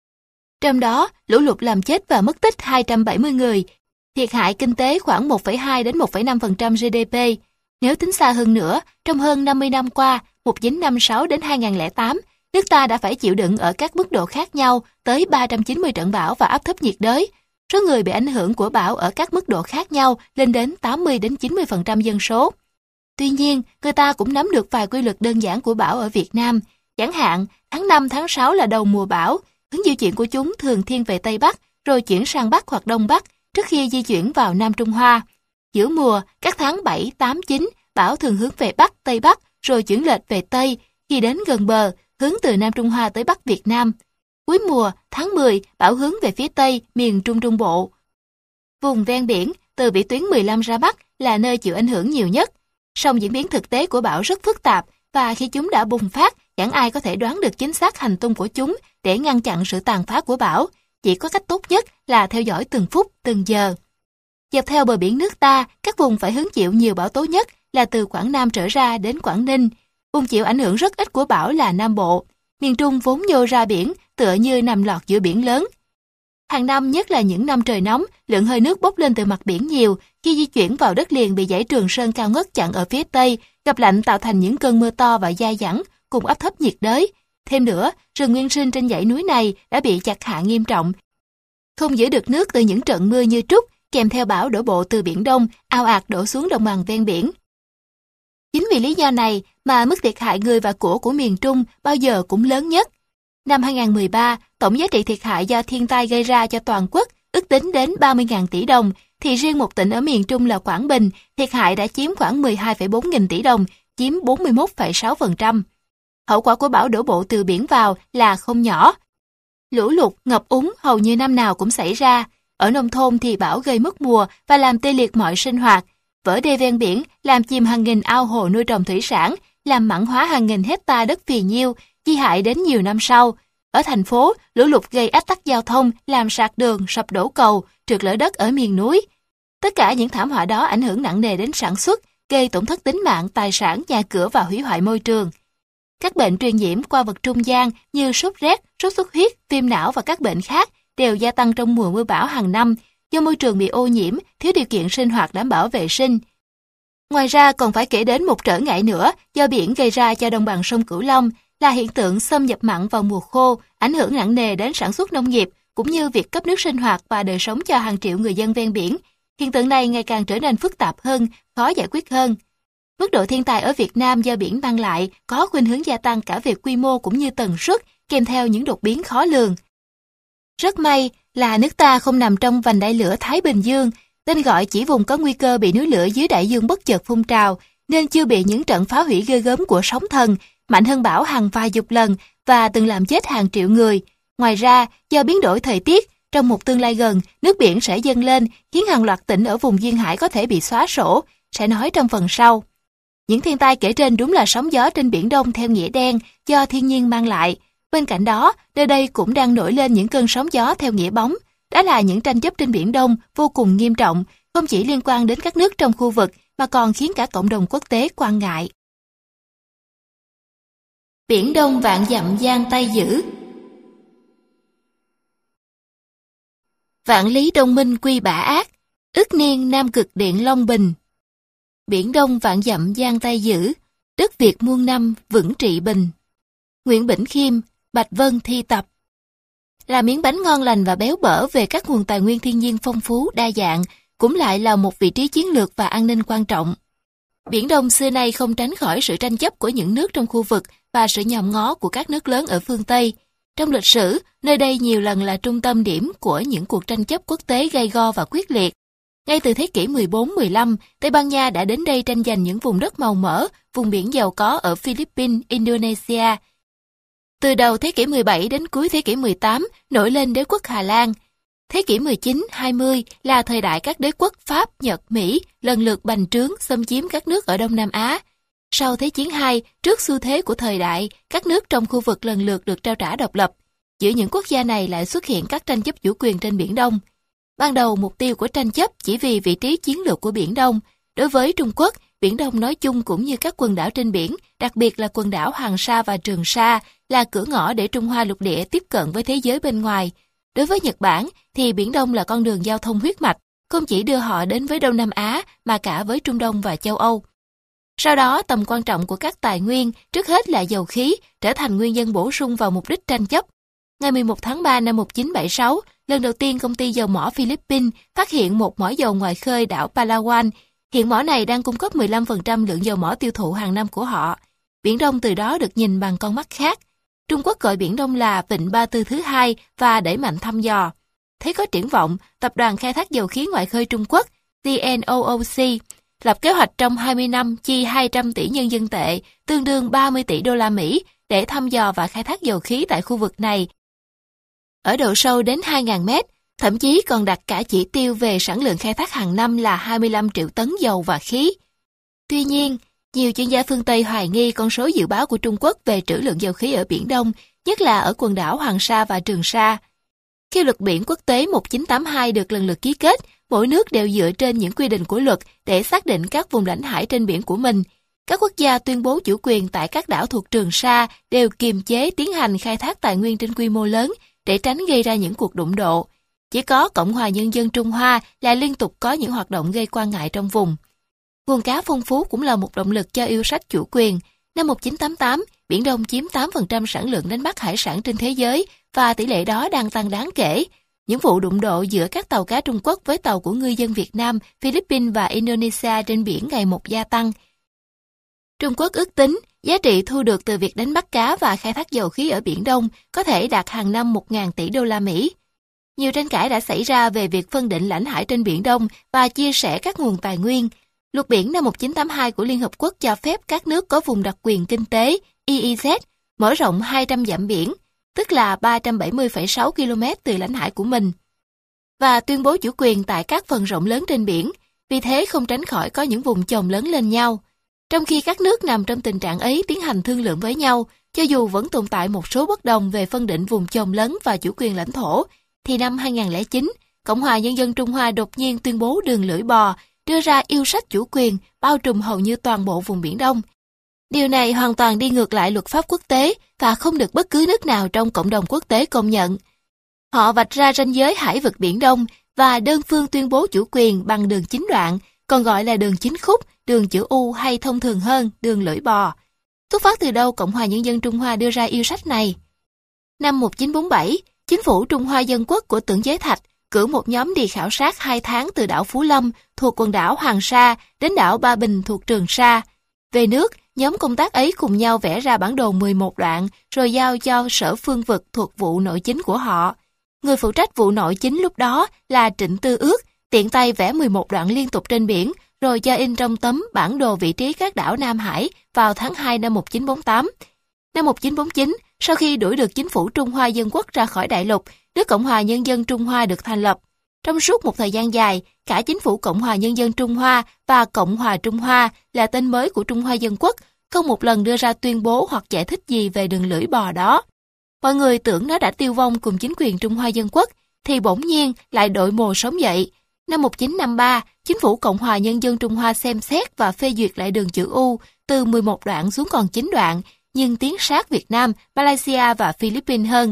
Trong đó, lũ lụt làm chết và mất tích hai trăm bảy mươi người, thiệt hại kinh tế khoảng một phẩy hai đến một phẩy năm phần trăm giê đê pê. Nếu tính xa hơn nữa, trong hơn năm mươi năm qua, một nghìn chín trăm năm mươi sáu đến hai nghìn không trăm lẻ tám, nước ta đã phải chịu đựng ở các mức độ khác nhau tới ba trăm chín mươi trận bão và áp thấp nhiệt đới. Số người bị ảnh hưởng của bão ở các mức độ khác nhau lên đến tám mươi đến chín mươi phần trăm dân số. Tuy nhiên, người ta cũng nắm được vài quy luật đơn giản của bão ở Việt Nam. Chẳng hạn, tháng năm, tháng sáu là đầu mùa bão, hướng di chuyển của chúng thường thiên về Tây Bắc, rồi chuyển sang Bắc hoặc Đông Bắc trước khi di chuyển vào Nam Trung Hoa. Giữa mùa, các tháng bảy, tám, chín, bão thường hướng về Bắc, Tây Bắc, rồi chuyển lệch về Tây. Khi đến gần bờ, hướng từ Nam Trung Hoa tới Bắc Việt Nam. Cuối mùa, tháng mười, bão hướng về phía Tây, miền Trung Trung Bộ. Vùng ven biển, từ vĩ tuyến mười lăm ra Bắc là nơi chịu ảnh hưởng nhiều nhất. Song diễn biến thực tế của bão rất phức tạp, và khi chúng đã bùng phát, chẳng ai có thể đoán được chính xác hành tung của chúng để ngăn chặn sự tàn phá của bão. Chỉ có cách tốt nhất là theo dõi từng phút, từng giờ. Dọc theo bờ biển nước ta, các vùng phải hứng chịu nhiều bão tố nhất là từ Quảng Nam trở ra đến Quảng Ninh. Vùng chịu ảnh hưởng rất ít của bão là Nam Bộ. Miền Trung vốn nhô ra biển, tựa như nằm lọt giữa biển lớn. Hàng năm, nhất là những năm trời nóng, lượng hơi nước bốc lên từ mặt biển nhiều. Khi di chuyển vào đất liền bị dãy Trường Sơn cao ngất chặn ở phía Tây, gặp lạnh tạo thành những cơn mưa to và dai dẳng, cùng áp thấp nhiệt đới. Thêm nữa, rừng nguyên sinh trên dãy núi này đã bị chặt hạ nghiêm trọng. Không giữ được nước từ những trận mưa như trút, kèm theo bão đổ bộ từ Biển Đông, ào ạt đổ xuống đồng bằng ven biển. Chính vì lý do này mà mức thiệt hại người và của của miền Trung bao giờ cũng lớn nhất. Năm hai nghìn không trăm mười ba, tổng giá trị thiệt hại do thiên tai gây ra cho toàn quốc ước tính đến ba mươi nghìn tỷ đồng, thì riêng một tỉnh ở miền Trung là Quảng Bình, thiệt hại đã chiếm khoảng mười hai phẩy bốn nghìn tỷ đồng, chiếm bốn mươi mốt phẩy sáu phần trăm. Hậu quả của bão đổ bộ từ biển vào là không nhỏ. Lũ lụt, ngập úng hầu như năm nào cũng xảy ra. Ở nông thôn thì bão gây mất mùa và làm tê liệt mọi sinh hoạt. Vỡ đê ven biển làm chìm hàng nghìn ao hồ nuôi trồng thủy sản, làm mặn hóa hàng nghìn hecta đất phì nhiêu, chi hại đến nhiều năm sau. Ở thành phố, lũ lụt gây ách tắc giao thông, làm sạt đường, sập đổ cầu, trượt lở đất ở miền núi. Tất cả những thảm họa đó ảnh hưởng nặng nề đến sản xuất, gây tổn thất tính mạng, tài sản, nhà cửa và hủy hoại môi trường. Các bệnh truyền nhiễm qua vật trung gian như sốt rét, sốt xuất huyết, viêm não và các bệnh khác đều gia tăng trong mùa mưa bão hàng năm do môi trường bị ô nhiễm, thiếu điều kiện sinh hoạt đảm bảo vệ sinh. Ngoài ra còn phải kể đến một trở ngại nữa do biển gây ra cho đồng bằng sông Cửu Long là hiện tượng xâm nhập mặn vào mùa khô, ảnh hưởng nặng nề đến sản xuất nông nghiệp cũng như việc cấp nước sinh hoạt và đời sống cho hàng triệu người dân ven biển. Hiện tượng này ngày càng trở nên phức tạp hơn, khó giải quyết hơn. Mức độ thiên tai ở Việt Nam do biển mang lại có khuynh hướng gia tăng cả về quy mô cũng như tần suất, kèm theo những đột biến khó lường. Rất may là nước ta không nằm trong vành đai lửa Thái Bình Dương, tên gọi chỉ vùng có nguy cơ bị núi lửa dưới đại dương bất chợt phun trào, nên chưa bị những trận phá hủy ghê gớm của sóng thần, mạnh hơn bão hàng vài chục lần và từng làm chết hàng triệu người. Ngoài ra, do biến đổi thời tiết, trong một tương lai gần, nước biển sẽ dâng lên, khiến hàng loạt tỉnh ở vùng duyên hải có thể bị xóa sổ, sẽ nói trong phần sau. Những thiên tai kể trên đúng là sóng gió trên Biển Đông theo nghĩa đen do thiên nhiên mang lại. Bên cạnh đó, nơi đây cũng đang nổi lên những cơn sóng gió theo nghĩa bóng. Đó là những tranh chấp trên Biển Đông vô cùng nghiêm trọng, không chỉ liên quan đến các nước trong khu vực mà còn khiến cả cộng đồng quốc tế quan ngại. Biển Đông vạn dặm giang tay giữ. Vạn lý đông minh quy bả ác, ức niên nam cực điện Long Bình. Biển Đông vạn dặm giang tay giữ, đất Việt muôn năm vững trị bình. Nguyễn Bỉnh Khiêm, Bạch Vân thi tập. Là miếng bánh ngon lành và béo bở về các nguồn tài nguyên thiên nhiên phong phú, đa dạng, cũng lại là một vị trí chiến lược và an ninh quan trọng. Biển Đông xưa nay không tránh khỏi sự tranh chấp của những nước trong khu vực và sự nhòm ngó của các nước lớn ở phương Tây. Trong lịch sử, nơi đây nhiều lần là trung tâm điểm của những cuộc tranh chấp quốc tế gay go và quyết liệt. Ngay từ thế kỷ mười bốn mười lăm, Tây Ban Nha đã đến đây tranh giành những vùng đất màu mỡ, vùng biển giàu có ở Philippines, Indonesia. Từ đầu thế kỷ mười bảy đến cuối thế kỷ mười tám, nổi lên đế quốc Hà Lan. Thế kỷ mười chín hai mươi là thời đại các đế quốc Pháp, Nhật, Mỹ lần lượt bành trướng xâm chiếm các nước ở Đông Nam Á. Sau Thế chiến hai, trước xu thế của thời đại, các nước trong khu vực lần lượt được trao trả độc lập. Giữa những quốc gia này lại xuất hiện các tranh chấp chủ quyền trên Biển Đông. Ban đầu mục tiêu của tranh chấp chỉ vì vị trí chiến lược của Biển Đông. Đối với Trung Quốc, Biển Đông nói chung cũng như các quần đảo trên biển, đặc biệt là quần đảo Hoàng Sa và Trường Sa, là cửa ngõ để Trung Hoa lục địa tiếp cận với thế giới bên ngoài. Đối với Nhật Bản thì Biển Đông là con đường giao thông huyết mạch, không chỉ đưa họ đến với Đông Nam Á mà cả với Trung Đông và châu Âu. Sau đó, tầm quan trọng của các tài nguyên, trước hết là dầu khí, trở thành nguyên nhân bổ sung vào mục đích tranh chấp. Ngày mười một tháng ba năm một nghìn chín trăm bảy mươi sáu, lần đầu tiên công ty dầu mỏ Philippines phát hiện một mỏ dầu ngoài khơi đảo Palawan. Hiện mỏ này đang cung cấp mười lăm phần trăm lượng dầu mỏ tiêu thụ hàng năm của họ. Biển Đông từ đó được nhìn bằng con mắt khác. Trung Quốc gọi Biển Đông là Vịnh Ba Tư thứ hai và đẩy mạnh thăm dò. Thấy có triển vọng, Tập đoàn Khai thác Dầu khí Ngoại khơi Trung Quốc, T N O O C, lập kế hoạch trong hai mươi năm chi hai trăm tỷ nhân dân tệ, tương đương ba mươi tỷ đô la Mỹ, để thăm dò và khai thác dầu khí tại khu vực này. Ở độ sâu đến hai nghìn mét, thậm chí còn đặt cả chỉ tiêu về sản lượng khai thác hàng năm là hai mươi lăm triệu tấn dầu và khí. Tuy nhiên, nhiều chuyên gia phương Tây hoài nghi con số dự báo của Trung Quốc về trữ lượng dầu khí ở Biển Đông, nhất là ở quần đảo Hoàng Sa và Trường Sa. Khi luật biển quốc tế một nghìn chín trăm tám mươi hai được lần lượt ký kết, mỗi nước đều dựa trên những quy định của luật để xác định các vùng lãnh hải trên biển của mình. Các quốc gia tuyên bố chủ quyền tại các đảo thuộc Trường Sa đều kiềm chế tiến hành khai thác tài nguyên trên quy mô lớn để tránh gây ra những cuộc đụng độ. Chỉ có Cộng hòa Nhân dân Trung Hoa là liên tục có những hoạt động gây quan ngại trong vùng. Nguồn cá phong phú cũng là một động lực cho yêu sách chủ quyền. Năm một nghìn chín trăm tám mươi tám, Biển Đông chiếm tám phần trăm sản lượng đánh bắt hải sản trên thế giới và tỷ lệ đó đang tăng đáng kể. Những vụ đụng độ giữa các tàu cá Trung Quốc với tàu của ngư dân Việt Nam, Philippines và Indonesia trên biển ngày một gia tăng. Trung Quốc ước tính giá trị thu được từ việc đánh bắt cá và khai thác dầu khí ở Biển Đông có thể đạt hàng năm một nghìn tỷ đô la Mỹ. Nhiều tranh cãi đã xảy ra về việc phân định lãnh hải trên Biển Đông và chia sẻ các nguồn tài nguyên. Luật biển năm một nghìn chín trăm tám mươi hai của Liên Hợp Quốc cho phép các nước có vùng đặc quyền kinh tế E E Z mở rộng hai trăm dặm biển, tức là ba trăm bảy mươi phẩy sáu ki lô mét từ lãnh hải của mình, và tuyên bố chủ quyền tại các phần rộng lớn trên biển, vì thế không tránh khỏi có những vùng chồng lớn lên nhau. Trong khi các nước nằm trong tình trạng ấy tiến hành thương lượng với nhau, cho dù vẫn tồn tại một số bất đồng về phân định vùng chồng lớn và chủ quyền lãnh thổ, thì năm hai nghìn không trăm lẻ chín, Cộng hòa Nhân dân Trung Hoa đột nhiên tuyên bố đường lưỡi bò, đưa ra yêu sách chủ quyền bao trùm hầu như toàn bộ vùng Biển Đông. Điều này hoàn toàn đi ngược lại luật pháp quốc tế và không được bất cứ nước nào trong cộng đồng quốc tế công nhận. Họ vạch ra ranh giới hải vực Biển Đông và đơn phương tuyên bố chủ quyền bằng đường chín đoạn, còn gọi là đường chín khúc, đường chữ U hay thông thường hơn, đường lưỡi bò. Xuất phát từ đâu Cộng hòa Nhân dân Trung Hoa đưa ra yêu sách này? Năm một nghìn chín trăm bốn mươi bảy, chính phủ Trung Hoa Dân Quốc của Tưởng Giới Thạch cử một nhóm đi khảo sát hai tháng từ đảo Phú Lâm thuộc quần đảo Hoàng Sa đến đảo Ba Bình thuộc Trường Sa. Về nước, nhóm công tác ấy cùng nhau vẽ ra bản đồ mười một đoạn rồi giao cho Sở Phương vực thuộc vụ nội chính của họ. Người phụ trách vụ nội chính lúc đó là Trịnh Tư Ước, tiện tay vẽ mười một đoạn liên tục trên biển rồi cho in trong tấm bản đồ vị trí các đảo Nam Hải vào tháng hai năm một nghìn chín trăm bốn mươi tám. Năm một nghìn chín trăm bốn mươi chín, sau khi đuổi được chính phủ Trung Hoa Dân Quốc ra khỏi đại lục, nước Cộng hòa Nhân dân Trung Hoa được thành lập. Trong suốt một thời gian dài, cả chính phủ Cộng hòa Nhân dân Trung Hoa và Cộng hòa Trung Hoa là tên mới của Trung Hoa Dân Quốc, không một lần đưa ra tuyên bố hoặc giải thích gì về đường lưỡi bò đó. Mọi người tưởng nó đã tiêu vong cùng chính quyền Trung Hoa Dân Quốc, thì bỗng nhiên lại đội mồ sống dậy. Năm một nghìn chín trăm năm mươi ba, chính phủ Cộng hòa Nhân dân Trung Hoa xem xét và phê duyệt lại đường chữ U từ mười một đoạn xuống còn chín đoạn, nhưng tiến sát Việt Nam, Malaysia và Philippines hơn.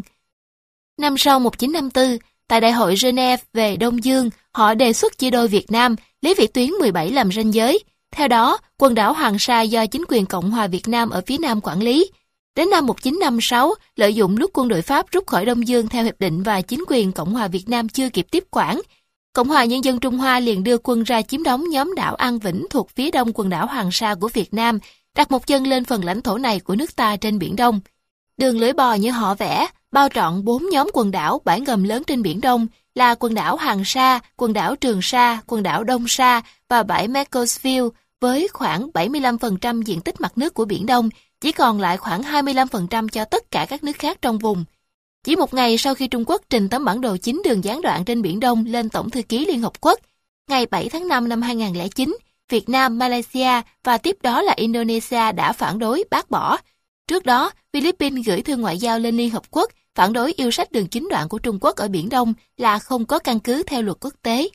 Năm sau một nghìn chín trăm năm mươi tư, tại Đại hội Geneva về Đông Dương, họ đề xuất chia đôi Việt Nam, lấy vĩ tuyến mười bảy làm ranh giới. Theo đó, quần đảo Hoàng Sa do chính quyền Cộng hòa Việt Nam ở phía Nam quản lý. Đến năm một nghìn chín trăm năm mươi sáu, lợi dụng lúc quân đội Pháp rút khỏi Đông Dương theo hiệp định và chính quyền Cộng hòa Việt Nam chưa kịp tiếp quản, Cộng hòa Nhân dân Trung Hoa liền đưa quân ra chiếm đóng nhóm đảo An Vĩnh thuộc phía đông quần đảo Hoàng Sa của Việt Nam, đặt một chân lên phần lãnh thổ này của nước ta trên Biển Đông. Đường lưỡi bò như họ vẽ, bao trọn bốn nhóm quần đảo bãi ngầm lớn trên Biển Đông là quần đảo Hoàng Sa, quần đảo Trường Sa, quần đảo Đông Sa và bãi Macclesfield với khoảng bảy mươi lăm phần trăm diện tích mặt nước của Biển Đông, chỉ còn lại khoảng hai mươi lăm phần trăm cho tất cả các nước khác trong vùng. Chỉ một ngày sau khi Trung Quốc trình tấm bản đồ chính đường gián đoạn trên Biển Đông lên Tổng thư ký Liên Hợp Quốc, ngày bảy tháng năm năm hai nghìn không trăm lẻ chín, Việt Nam, Malaysia và tiếp đó là Indonesia đã phản đối bác bỏ. Trước đó, Philippines gửi thư ngoại giao lên Liên Hợp Quốc phản đối yêu sách đường chín đoạn của Trung Quốc ở Biển Đông là không có căn cứ theo luật quốc tế.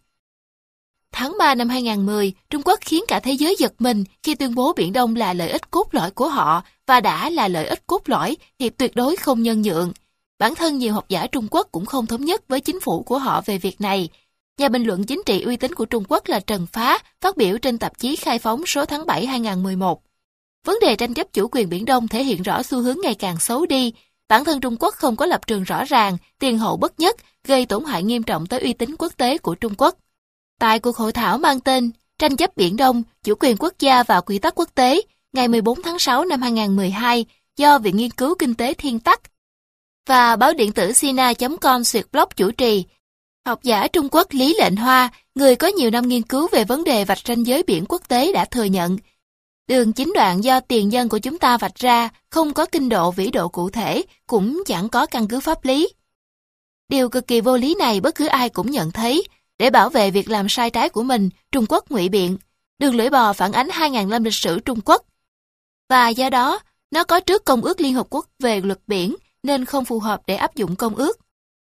Tháng ba năm hai nghìn không trăm mười, Trung Quốc khiến cả thế giới giật mình khi tuyên bố Biển Đông là lợi ích cốt lõi của họ và đã là lợi ích cốt lõi thì tuyệt đối không nhân nhượng. Bản thân nhiều học giả Trung Quốc cũng không thống nhất với chính phủ của họ về việc này. Nhà bình luận chính trị uy tín của Trung Quốc là Trần Phá phát biểu trên tạp chí Khai phóng số tháng bảy hai nghìn không trăm mười một. Vấn đề tranh chấp chủ quyền Biển Đông thể hiện rõ xu hướng ngày càng xấu đi. Bản thân Trung Quốc không có lập trường rõ ràng, tiền hậu bất nhất, gây tổn hại nghiêm trọng tới uy tín quốc tế của Trung Quốc. Tại cuộc hội thảo mang tên Tranh chấp Biển Đông, chủ quyền quốc gia và quy tắc quốc tế, ngày mười bốn tháng sáu năm hai nghìn không trăm mười hai, do Viện Nghiên cứu Kinh tế Thiên Tắc và báo điện tử sina chấm com xuyệt blog chủ trì, học giả Trung Quốc Lý Lệnh Hoa, người có nhiều năm nghiên cứu về vấn đề vạch ranh giới biển quốc tế đã thừa nhận, đường chín đoạn do tiền nhân của chúng ta vạch ra không có kinh độ vĩ độ cụ thể, cũng chẳng có căn cứ pháp lý. Điều cực kỳ vô lý này bất cứ ai cũng nhận thấy. Để bảo vệ việc làm sai trái của mình, Trung Quốc ngụy biện, đường lưỡi bò phản ánh hai nghìn năm lịch sử Trung Quốc. Và do đó, nó có trước Công ước Liên Hợp Quốc về luật biển, nên không phù hợp để áp dụng công ước.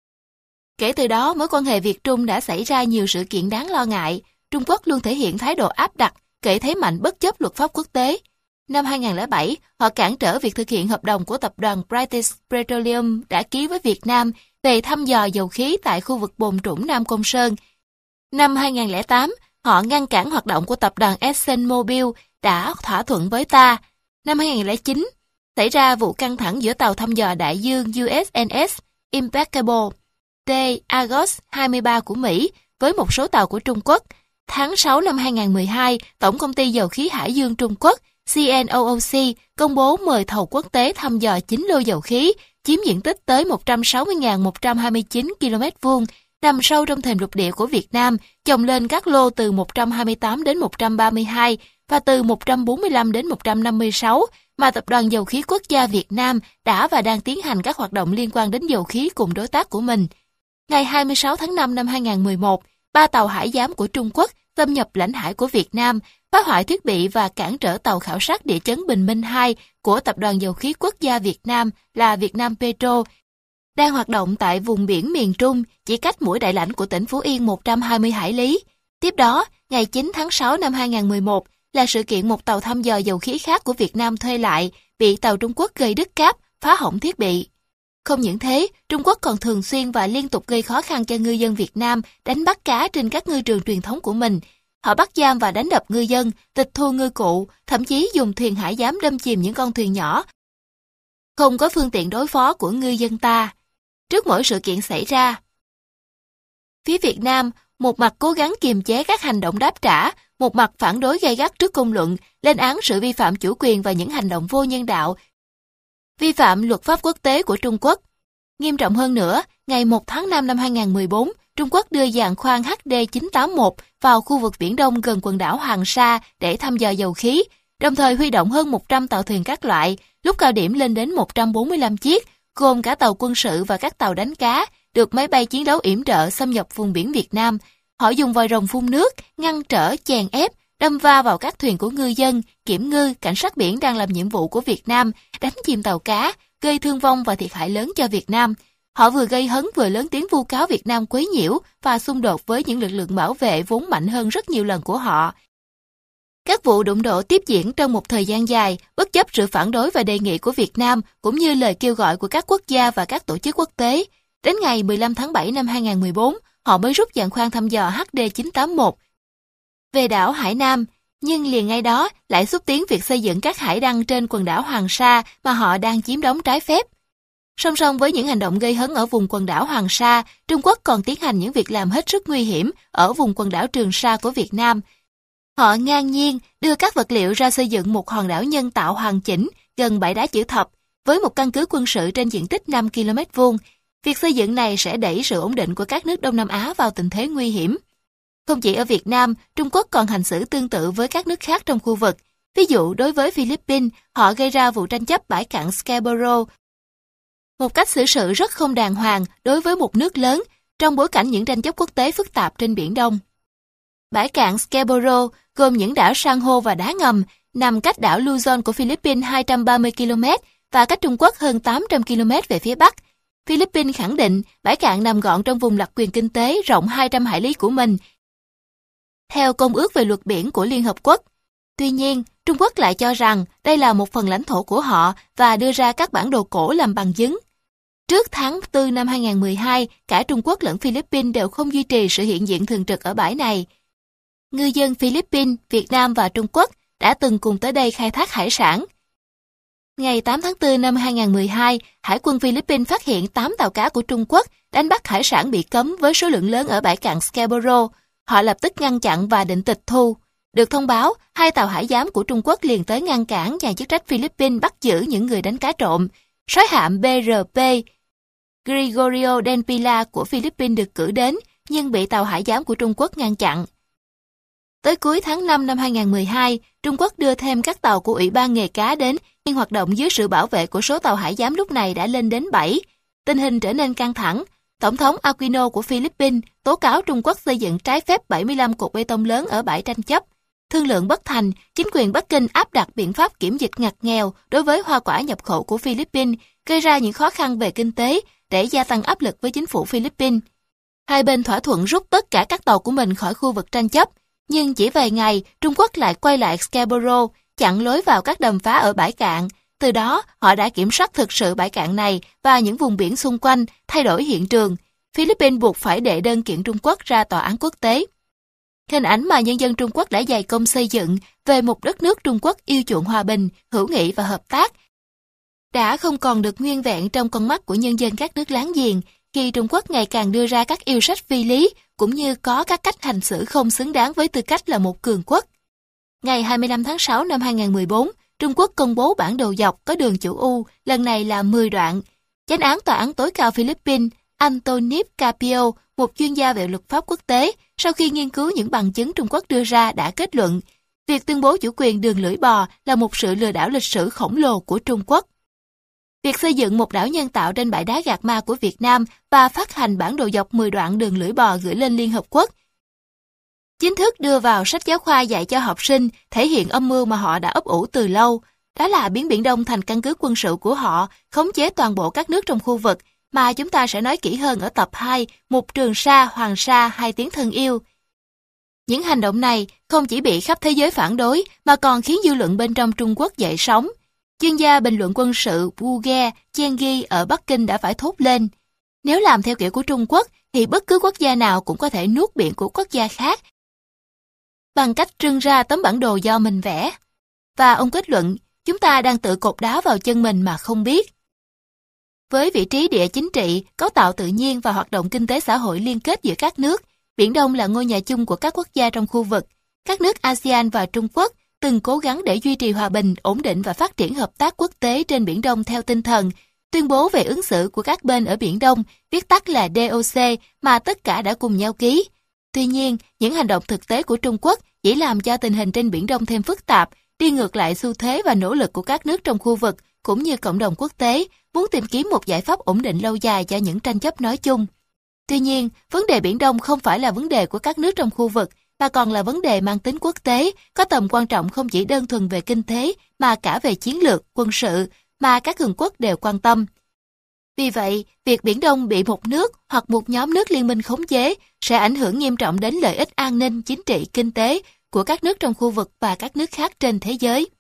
Kể từ đó, mối quan hệ Việt-Trung đã xảy ra nhiều sự kiện đáng lo ngại. Trung Quốc luôn thể hiện thái độ áp đặt, kệ thế mạnh bất chấp luật pháp quốc tế. Năm hai nghìn không trăm lẻ bảy, họ cản trở việc thực hiện hợp đồng của tập đoàn British Petroleum đã ký với Việt Nam về thăm dò dầu khí tại khu vực bồn trũng Nam Côn Sơn. Năm hai nghìn không trăm lẻ tám, họ ngăn cản hoạt động của tập đoàn ExxonMobil đã thỏa thuận với ta. Năm hai nghìn không trăm lẻ chín, xảy ra vụ căng thẳng giữa tàu thăm dò đại dương u ét en ét Impeccable T. Argos hai mươi ba của Mỹ với một số tàu của Trung Quốc. Tháng sáu năm hai nghìn không trăm mười hai, Tổng công ty Dầu khí Hải dương Trung Quốc C N O O C công bố mời thầu quốc tế thăm dò chín lô dầu khí, chiếm diện tích tới một trăm sáu mươi nghìn một trăm hai mươi chín ki lô mét vuông, nằm sâu trong thềm lục địa của Việt Nam, chồng lên các lô từ một trăm hai mươi tám đến một trăm ba mươi hai và từ một trăm bốn mươi lăm đến một trăm năm mươi sáu, mà Tập đoàn Dầu khí Quốc gia Việt Nam đã và đang tiến hành các hoạt động liên quan đến dầu khí cùng đối tác của mình. Ngày hai mươi sáu tháng năm năm hai nghìn không trăm mười một, ba tàu hải giám của Trung Quốc xâm nhập lãnh hải của Việt Nam, phá hoại thiết bị và cản trở tàu khảo sát địa chấn Bình Minh hai của Tập đoàn Dầu khí Quốc gia Việt Nam là Việt Nam Petro, đang hoạt động tại vùng biển miền Trung, chỉ cách mũi đại lãnh của tỉnh Phú Yên một trăm hai mươi hải lý. Tiếp đó, ngày ngày chín tháng sáu năm hai nghìn không trăm mười một là sự kiện một tàu thăm dò dầu khí khác của Việt Nam thuê lại, bị tàu Trung Quốc gây đứt cáp, phá hỏng thiết bị. Không những thế, Trung Quốc còn thường xuyên và liên tục gây khó khăn cho ngư dân Việt Nam đánh bắt cá trên các ngư trường truyền thống của mình. Họ bắt giam và đánh đập ngư dân, tịch thu ngư cụ, thậm chí dùng thuyền hải giám đâm chìm những con thuyền nhỏ không có phương tiện đối phó của ngư dân ta. Trước mỗi sự kiện xảy ra, phía Việt Nam một mặt cố gắng kiềm chế các hành động đáp trả, một mặt phản đối gay gắt trước công luận, lên án sự vi phạm chủ quyền và những hành động vô nhân đạo, vi phạm luật pháp quốc tế của Trung Quốc. Nghiêm trọng hơn nữa, ngày một tháng năm năm hai nghìn không trăm mười bốn, Trung Quốc đưa giàn khoan H D chín tám một vào khu vực Biển Đông gần quần đảo Hoàng Sa để thăm dò dầu khí, đồng thời huy động hơn một trăm tàu thuyền các loại, lúc cao điểm lên đến một trăm bốn mươi lăm chiếc, gồm cả tàu quân sự và các tàu đánh cá, được máy bay chiến đấu yểm trợ xâm nhập vùng biển Việt Nam. Họ dùng vòi rồng phun nước, ngăn trở, chèn ép, đâm va vào các thuyền của ngư dân, kiểm ngư, cảnh sát biển đang làm nhiệm vụ của Việt Nam, đánh chìm tàu cá, gây thương vong và thiệt hại lớn cho Việt Nam. Họ vừa gây hấn vừa lớn tiếng vu cáo Việt Nam quấy nhiễu và xung đột với những lực lượng bảo vệ vốn mạnh hơn rất nhiều lần của họ. Các vụ đụng độ tiếp diễn trong một thời gian dài, bất chấp sự phản đối và đề nghị của Việt Nam, cũng như lời kêu gọi của các quốc gia và các tổ chức quốc tế. Đến ngày mười lăm tháng bảy năm hai nghìn không trăm mười bốn, họ mới rút giàn khoan thăm dò H D chín tám một về đảo Hải Nam, nhưng liền ngay đó lại xúc tiến việc xây dựng các hải đăng trên quần đảo Hoàng Sa mà họ đang chiếm đóng trái phép. Song song với những hành động gây hấn ở vùng quần đảo Hoàng Sa, Trung Quốc còn tiến hành những việc làm hết sức nguy hiểm ở vùng quần đảo Trường Sa của Việt Nam. Họ ngang nhiên đưa các vật liệu ra xây dựng một hòn đảo nhân tạo hoàn chỉnh gần bãi đá chữ thập, với một căn cứ quân sự trên diện tích năm ki lô mét vuông. Việc xây dựng này sẽ đẩy sự ổn định của các nước Đông Nam Á vào tình thế nguy hiểm. Không chỉ ở Việt Nam, Trung Quốc còn hành xử tương tự với các nước khác trong khu vực. Ví dụ, đối với Philippines, họ gây ra vụ tranh chấp bãi cạn Scarborough, một cách xử sự rất không đàng hoàng đối với một nước lớn trong bối cảnh những tranh chấp quốc tế phức tạp trên Biển Đông. Bãi cạn Scarborough gồm những đảo san hô và đá ngầm, nằm cách đảo Luzon của Philippines hai trăm ba mươi ki lô mét và cách Trung Quốc hơn tám trăm ki lô mét về phía bắc. Philippines khẳng định bãi cạn nằm gọn trong vùng đặc quyền kinh tế rộng hai trăm hải lý của mình, theo Công ước về luật biển của Liên Hợp Quốc. Tuy nhiên, Trung Quốc lại cho rằng đây là một phần lãnh thổ của họ và đưa ra các bản đồ cổ làm bằng chứng. Trước tháng tư năm hai nghìn không trăm mười hai, cả Trung Quốc lẫn Philippines đều không duy trì sự hiện diện thường trực ở bãi này. Ngư dân Philippines, Việt Nam và Trung Quốc đã từng cùng tới đây khai thác hải sản. Ngày tám tháng tư năm hai nghìn không trăm mười hai, Hải quân Philippines phát hiện tám tàu cá của Trung Quốc đánh bắt hải sản bị cấm với số lượng lớn ở bãi cạn Scarborough. Họ lập tức ngăn chặn và định tịch thu. Được thông báo, hai tàu hải giám của Trung Quốc liền tới ngăn cản nhà chức trách Philippines bắt giữ những người đánh cá trộm. Soái hạm B R P Gregorio Del Pilar của Philippines được cử đến, nhưng bị tàu hải giám của Trung Quốc ngăn chặn. Tới cuối tháng năm năm hai nghìn không trăm mười hai, Trung Quốc đưa thêm các tàu của Ủy ban nghề cá đến, nhưng hoạt động dưới sự bảo vệ của số tàu hải giám lúc này đã lên đến bảy. Tình hình trở nên căng thẳng. Tổng thống Aquino của Philippines tố cáo Trung Quốc xây dựng trái phép bảy mươi lăm cột bê tông lớn ở bãi tranh chấp. Thương lượng bất thành, chính quyền Bắc Kinh áp đặt biện pháp kiểm dịch ngặt nghèo đối với hoa quả nhập khẩu của Philippines, gây ra những khó khăn về kinh tế để gia tăng áp lực với chính phủ Philippines. Hai bên thỏa thuận rút tất cả các tàu của mình khỏi khu vực tranh chấp, nhưng chỉ vài ngày, Trung Quốc lại quay lại Scarborough, chặn lối vào các đầm phá ở bãi cạn. Từ đó, họ đã kiểm soát thực sự bãi cạn này và những vùng biển xung quanh, thay đổi hiện trường. Philippines buộc phải đệ đơn kiện Trung Quốc ra tòa án quốc tế. Hình ảnh mà nhân dân Trung Quốc đã dày công xây dựng về một đất nước Trung Quốc yêu chuộng hòa bình, hữu nghị và hợp tác đã không còn được nguyên vẹn trong con mắt của nhân dân các nước láng giềng, khi Trung Quốc ngày càng đưa ra các yêu sách phi lý, cũng như có các cách hành xử không xứng đáng với tư cách là một cường quốc. Ngày hai mươi lăm tháng sáu năm hai nghìn không trăm mười bốn, Trung Quốc công bố bản đồ dọc có đường chữ U, lần này là mười đoạn. Chánh án Tòa án tối cao Philippines, Antonip Carpio, một chuyên gia về luật pháp quốc tế, sau khi nghiên cứu những bằng chứng Trung Quốc đưa ra đã kết luận, việc tuyên bố chủ quyền đường lưỡi bò là một sự lừa đảo lịch sử khổng lồ của Trung Quốc. Việc xây dựng một đảo nhân tạo trên bãi đá Gạc Ma của Việt Nam và phát hành bản đồ dọc mười đoạn đường lưỡi bò gửi lên Liên Hợp Quốc chính thức đưa vào sách giáo khoa dạy cho học sinh, thể hiện âm mưu mà họ đã ấp ủ từ lâu. Đó là biến Biển Đông thành căn cứ quân sự của họ, khống chế toàn bộ các nước trong khu vực, mà chúng ta sẽ nói kỹ hơn ở tập hai, Một Trường Sa, Hoàng Sa, Hai Tiếng Thân Yêu. Những hành động này không chỉ bị khắp thế giới phản đối mà còn khiến dư luận bên trong Trung Quốc dậy sóng. Chuyên gia bình luận quân sự Wu Ge Chengi ở Bắc Kinh đã phải thốt lên. Nếu làm theo kiểu của Trung Quốc thì bất cứ quốc gia nào cũng có thể nuốt biển của quốc gia khác bằng cách trưng ra tấm bản đồ do mình vẽ. Và ông kết luận, chúng ta đang tự cột đá vào chân mình mà không biết. Với vị trí địa chính trị, cấu tạo tự nhiên và hoạt động kinh tế xã hội liên kết giữa các nước, Biển Đông là ngôi nhà chung của các quốc gia trong khu vực. Các nước a sê an và Trung Quốc từng cố gắng để duy trì hòa bình, ổn định và phát triển hợp tác quốc tế trên Biển Đông theo tinh thần tuyên bố về ứng xử của các bên ở Biển Đông, viết tắt là đê ô xê, mà tất cả đã cùng nhau ký. Tuy nhiên, những hành động thực tế của Trung Quốc chỉ làm cho tình hình trên Biển Đông thêm phức tạp, đi ngược lại xu thế và nỗ lực của các nước trong khu vực cũng như cộng đồng quốc tế muốn tìm kiếm một giải pháp ổn định lâu dài cho những tranh chấp nói chung. Tuy nhiên, vấn đề Biển Đông không phải là vấn đề của các nước trong khu vực, mà còn là vấn đề mang tính quốc tế, có tầm quan trọng không chỉ đơn thuần về kinh tế mà cả về chiến lược, quân sự mà các cường quốc đều quan tâm. Vì vậy, việc Biển Đông bị một nước hoặc một nhóm nước liên minh khống chế sẽ ảnh hưởng nghiêm trọng đến lợi ích an ninh, chính trị, kinh tế của các nước trong khu vực và các nước khác trên thế giới.